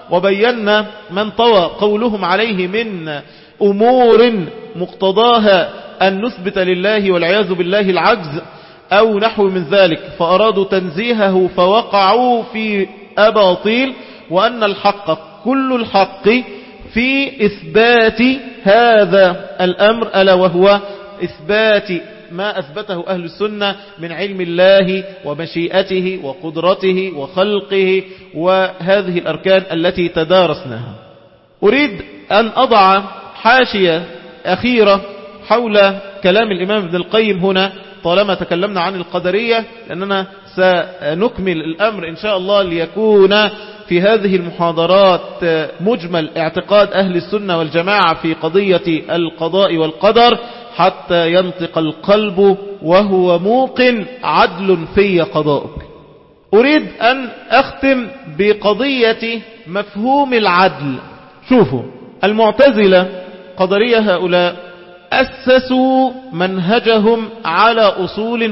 وبينا من طوى قولهم عليه من أمور مقتضاها أن نثبت لله والعياذ بالله العجز أو نحو من ذلك، فأرادوا تنزيهه فوقعوا في أباطيل، وأن الحق كل الحق في إثبات هذا الأمر، ألا وهو إثبات ما أثبته أهل السنة من علم الله ومشيئته وقدرته وخلقه وهذه الأركان التي تدارسناها. أريد أن أضع حاشية أخيرة حول كلام الإمام ابن القيم هنا، طالما تكلمنا عن القدرية، لأننا سنكمل الأمر إن شاء الله ليكون في هذه المحاضرات مجمل اعتقاد أهل السنة والجماعة في قضية القضاء والقدر، حتى ينطق القلب وهو موقن عدل في قضاؤك. أريد أن أختم بقضية مفهوم العدل. شوفوا، المعتزلة قدرية هؤلاء أسسوا منهجهم على أصول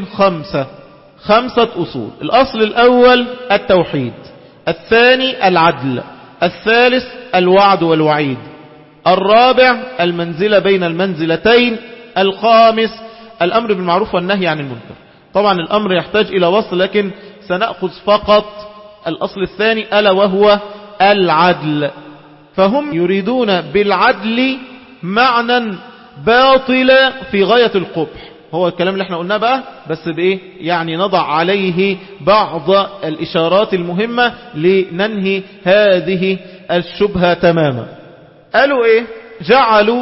خمسة أصول. الأصل الأول التوحيد، الثاني العدل، الثالث الوعد والوعيد، الرابع المنزلة بين المنزلتين، الخامس الأمر بالمعروف والنهي عن المنكر. طبعا الأمر يحتاج إلى وصل، لكن سنأخذ فقط الأصل الثاني ألا وهو العدل. فهم يريدون بالعدل معنى باطل في غاية القبح. هو الكلام اللي احنا قلناه بقى، بس بإيه؟ يعني نضع عليه بعض الإشارات المهمة لننهي هذه الشبهة تماما. قالوا إيه؟ جعلوا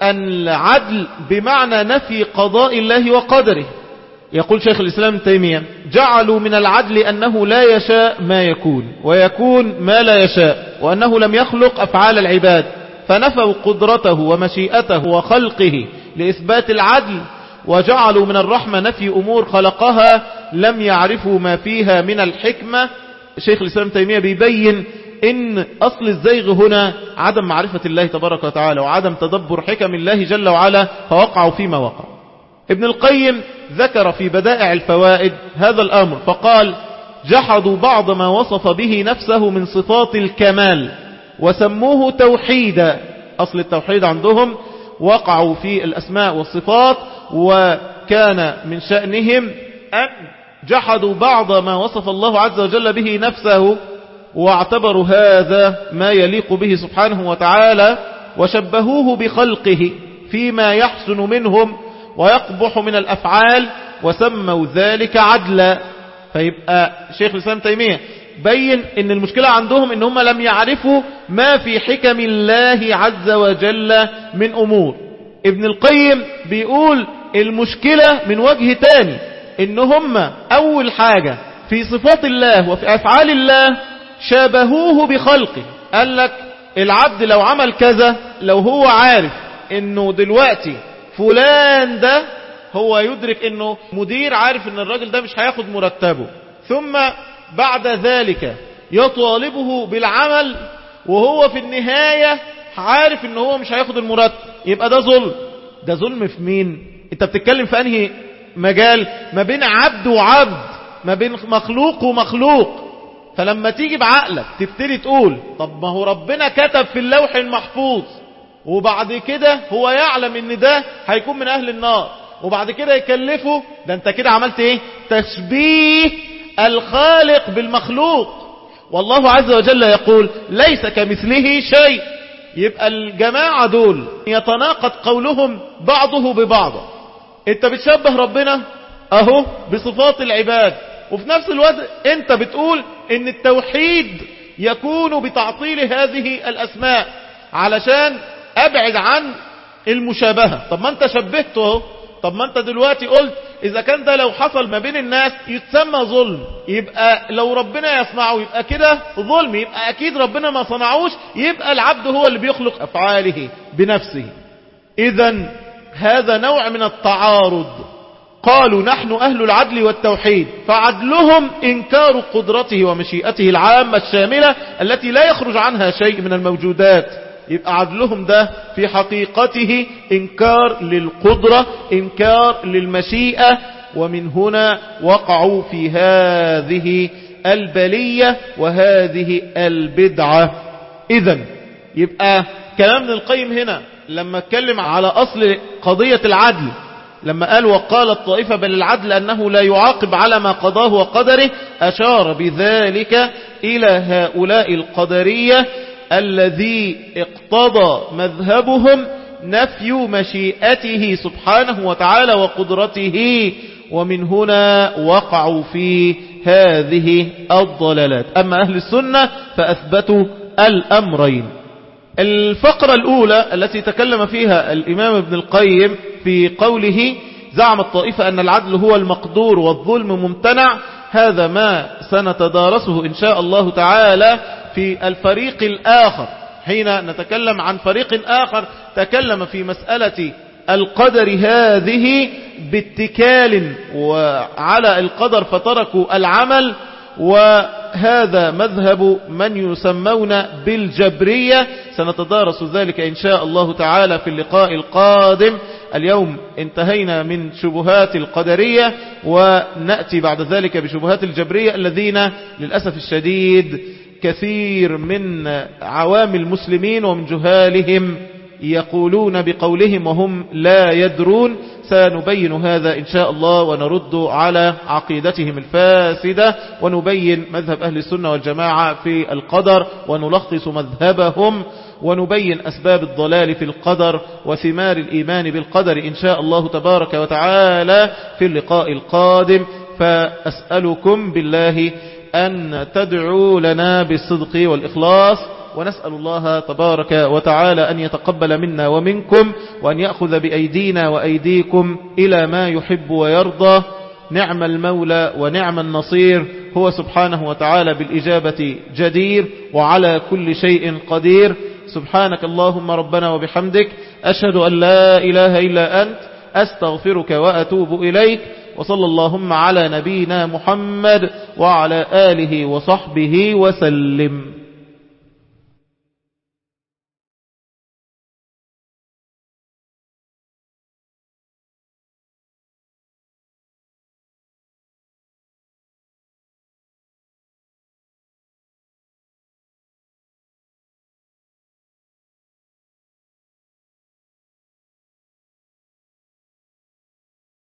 العدل بمعنى نفي قضاء الله وقدره. يقول شيخ الإسلام ابن تيمية: جعلوا من العدل أنه لا يشاء ما يكون، ويكون ما لا يشاء، وأنه لم يخلق أفعال العباد، فنفوا قدرته ومشيئته وخلقه لإثبات العدل. وجعلوا من الرحمة نفي أمور خلقها لم يعرفوا ما فيها من الحكمة. شيخ الإسلام ابن تيمية بيبين إن أصل الزيغ هنا عدم معرفة الله تبارك وتعالى وعدم تدبر حكم الله جل وعلا، فوقعوا فيما وقع. ابن القيم ذكر في بدائع الفوائد هذا الأمر فقال: جحدوا بعض ما وصف به نفسه من صفات الكمال وسموه توحيدا. أصل التوحيد عندهم وقعوا في الأسماء والصفات، وكان من شأنهم أن جحدوا بعض ما وصف الله عز وجل به نفسه، واعتبروا هذا ما يليق به سبحانه وتعالى، وشبهوه بخلقه فيما يحسن منهم ويقبح من الأفعال، وسموا ذلك عدلا. فيبقى شيخ الإسلام تيمية بين ان المشكلة عندهم ان هم لم يعرفوا ما في حكم الله عز وجل من أمور. ابن القيم بيقول المشكلة من وجه تاني، ان هم أول حاجة في صفات الله وفي أفعال الله شابهوه بخلقه. قال لك العبد لو عمل كذا، لو هو عارف انه دلوقتي فلان ده، هو يدرك انه مدير عارف ان الراجل ده مش هياخد مرتبه، ثم بعد ذلك يطالبه بالعمل وهو في النهاية عارف ان هو مش هياخد المرتب، يبقى ده ظلم. ده ظلم في مين؟ انت بتتكلم في انهي مجال؟ ما بين عبد وعبد، ما بين مخلوق ومخلوق. فلما تيجي بعقلك تبتدي تقول طب ما هو ربنا كتب في اللوح المحفوظ، وبعد كده هو يعلم ان ده هيكون من اهل النار، وبعد كده يكلفه، ده انت كده عملت ايه؟ تشبيه الخالق بالمخلوق. والله عز وجل يقول ليس كمثله شيء. يبقى الجماعة دول يتناقض قولهم بعضه ببعضه. انت بتشبه ربنا اهو بصفات العباد، وفي نفس الوقت انت بتقول ان التوحيد يكون بتعطيل هذه الاسماء علشان ابعد عن المشابهة. طب ما انت شبهته اهو. طب ما انت دلوقتي قلت اذا كان ده لو حصل ما بين الناس يتسمى ظلم، يبقى لو ربنا يصنعه يبقى كده ظلم، يبقى اكيد ربنا ما صنعوش، يبقى العبد هو اللي بيخلق افعاله بنفسه. اذا هذا نوع من التعارض. قالوا نحن اهل العدل والتوحيد، فعدلهم انكار قدرته ومشيئته العامة الشاملة التي لا يخرج عنها شيء من الموجودات. يبقى عدلهم ده في حقيقته انكار للقدرة، انكار للمشيئة، ومن هنا وقعوا في هذه البلية وهذه البدعة. إذن يبقى كلام ابن القيم هنا لما اتكلم على أصل قضية العدل، لما قال وقال الطائفة بل العدل أنه لا يعاقب على ما قضاه وقدره، أشار بذلك إلى هؤلاء القدرية الذي اقتضى مذهبهم نفي مشيئته سبحانه وتعالى وقدرته، ومن هنا وقعوا في هذه الضلالات. أما أهل السنة فأثبتوا الأمرين. الفقرة الأولى التي تكلم فيها الإمام ابن القيم في قوله زعم الطائفة أن العدل هو المقدور والظلم ممتنع، هذا ما سنتدارسه إن شاء الله تعالى في الفريق الآخر، حين نتكلم عن فريق آخر تكلم في مسألة القدر هذه باتكال وعلى القدر فتركوا العمل، وهذا مذهب من يسمون بالجبرية. سنتدارس ذلك إن شاء الله تعالى في اللقاء القادم. اليوم انتهينا من شبهات القدرية، ونأتي بعد ذلك بشبهات الجبرية الذين للأسف الشديد كثير من عوام المسلمين ومن جهالهم يقولون بقولهم وهم لا يدرون. سنبين هذا إن شاء الله ونرد على عقيدتهم الفاسدة، ونبين مذهب أهل السنة والجماعة في القدر، ونلخص مذهبهم، ونبين أسباب الضلال في القدر وثمار الإيمان بالقدر إن شاء الله تبارك وتعالى في اللقاء القادم. فأسألكم بالله أن تدعوا لنا بالصدق والإخلاص، ونسأل الله تبارك وتعالى أن يتقبل منا ومنكم، وأن يأخذ بأيدينا وأيديكم إلى ما يحب ويرضى. نعم المولى ونعم النصير، هو سبحانه وتعالى بالإجابة جدير وعلى كل شيء قدير. سبحانك اللهم ربنا وبحمدك، أشهد أن لا إله إلا أنت، أستغفرك وأتوب إليك. وصلى اللهم على نبينا محمد وعلى آله وصحبه وسلم.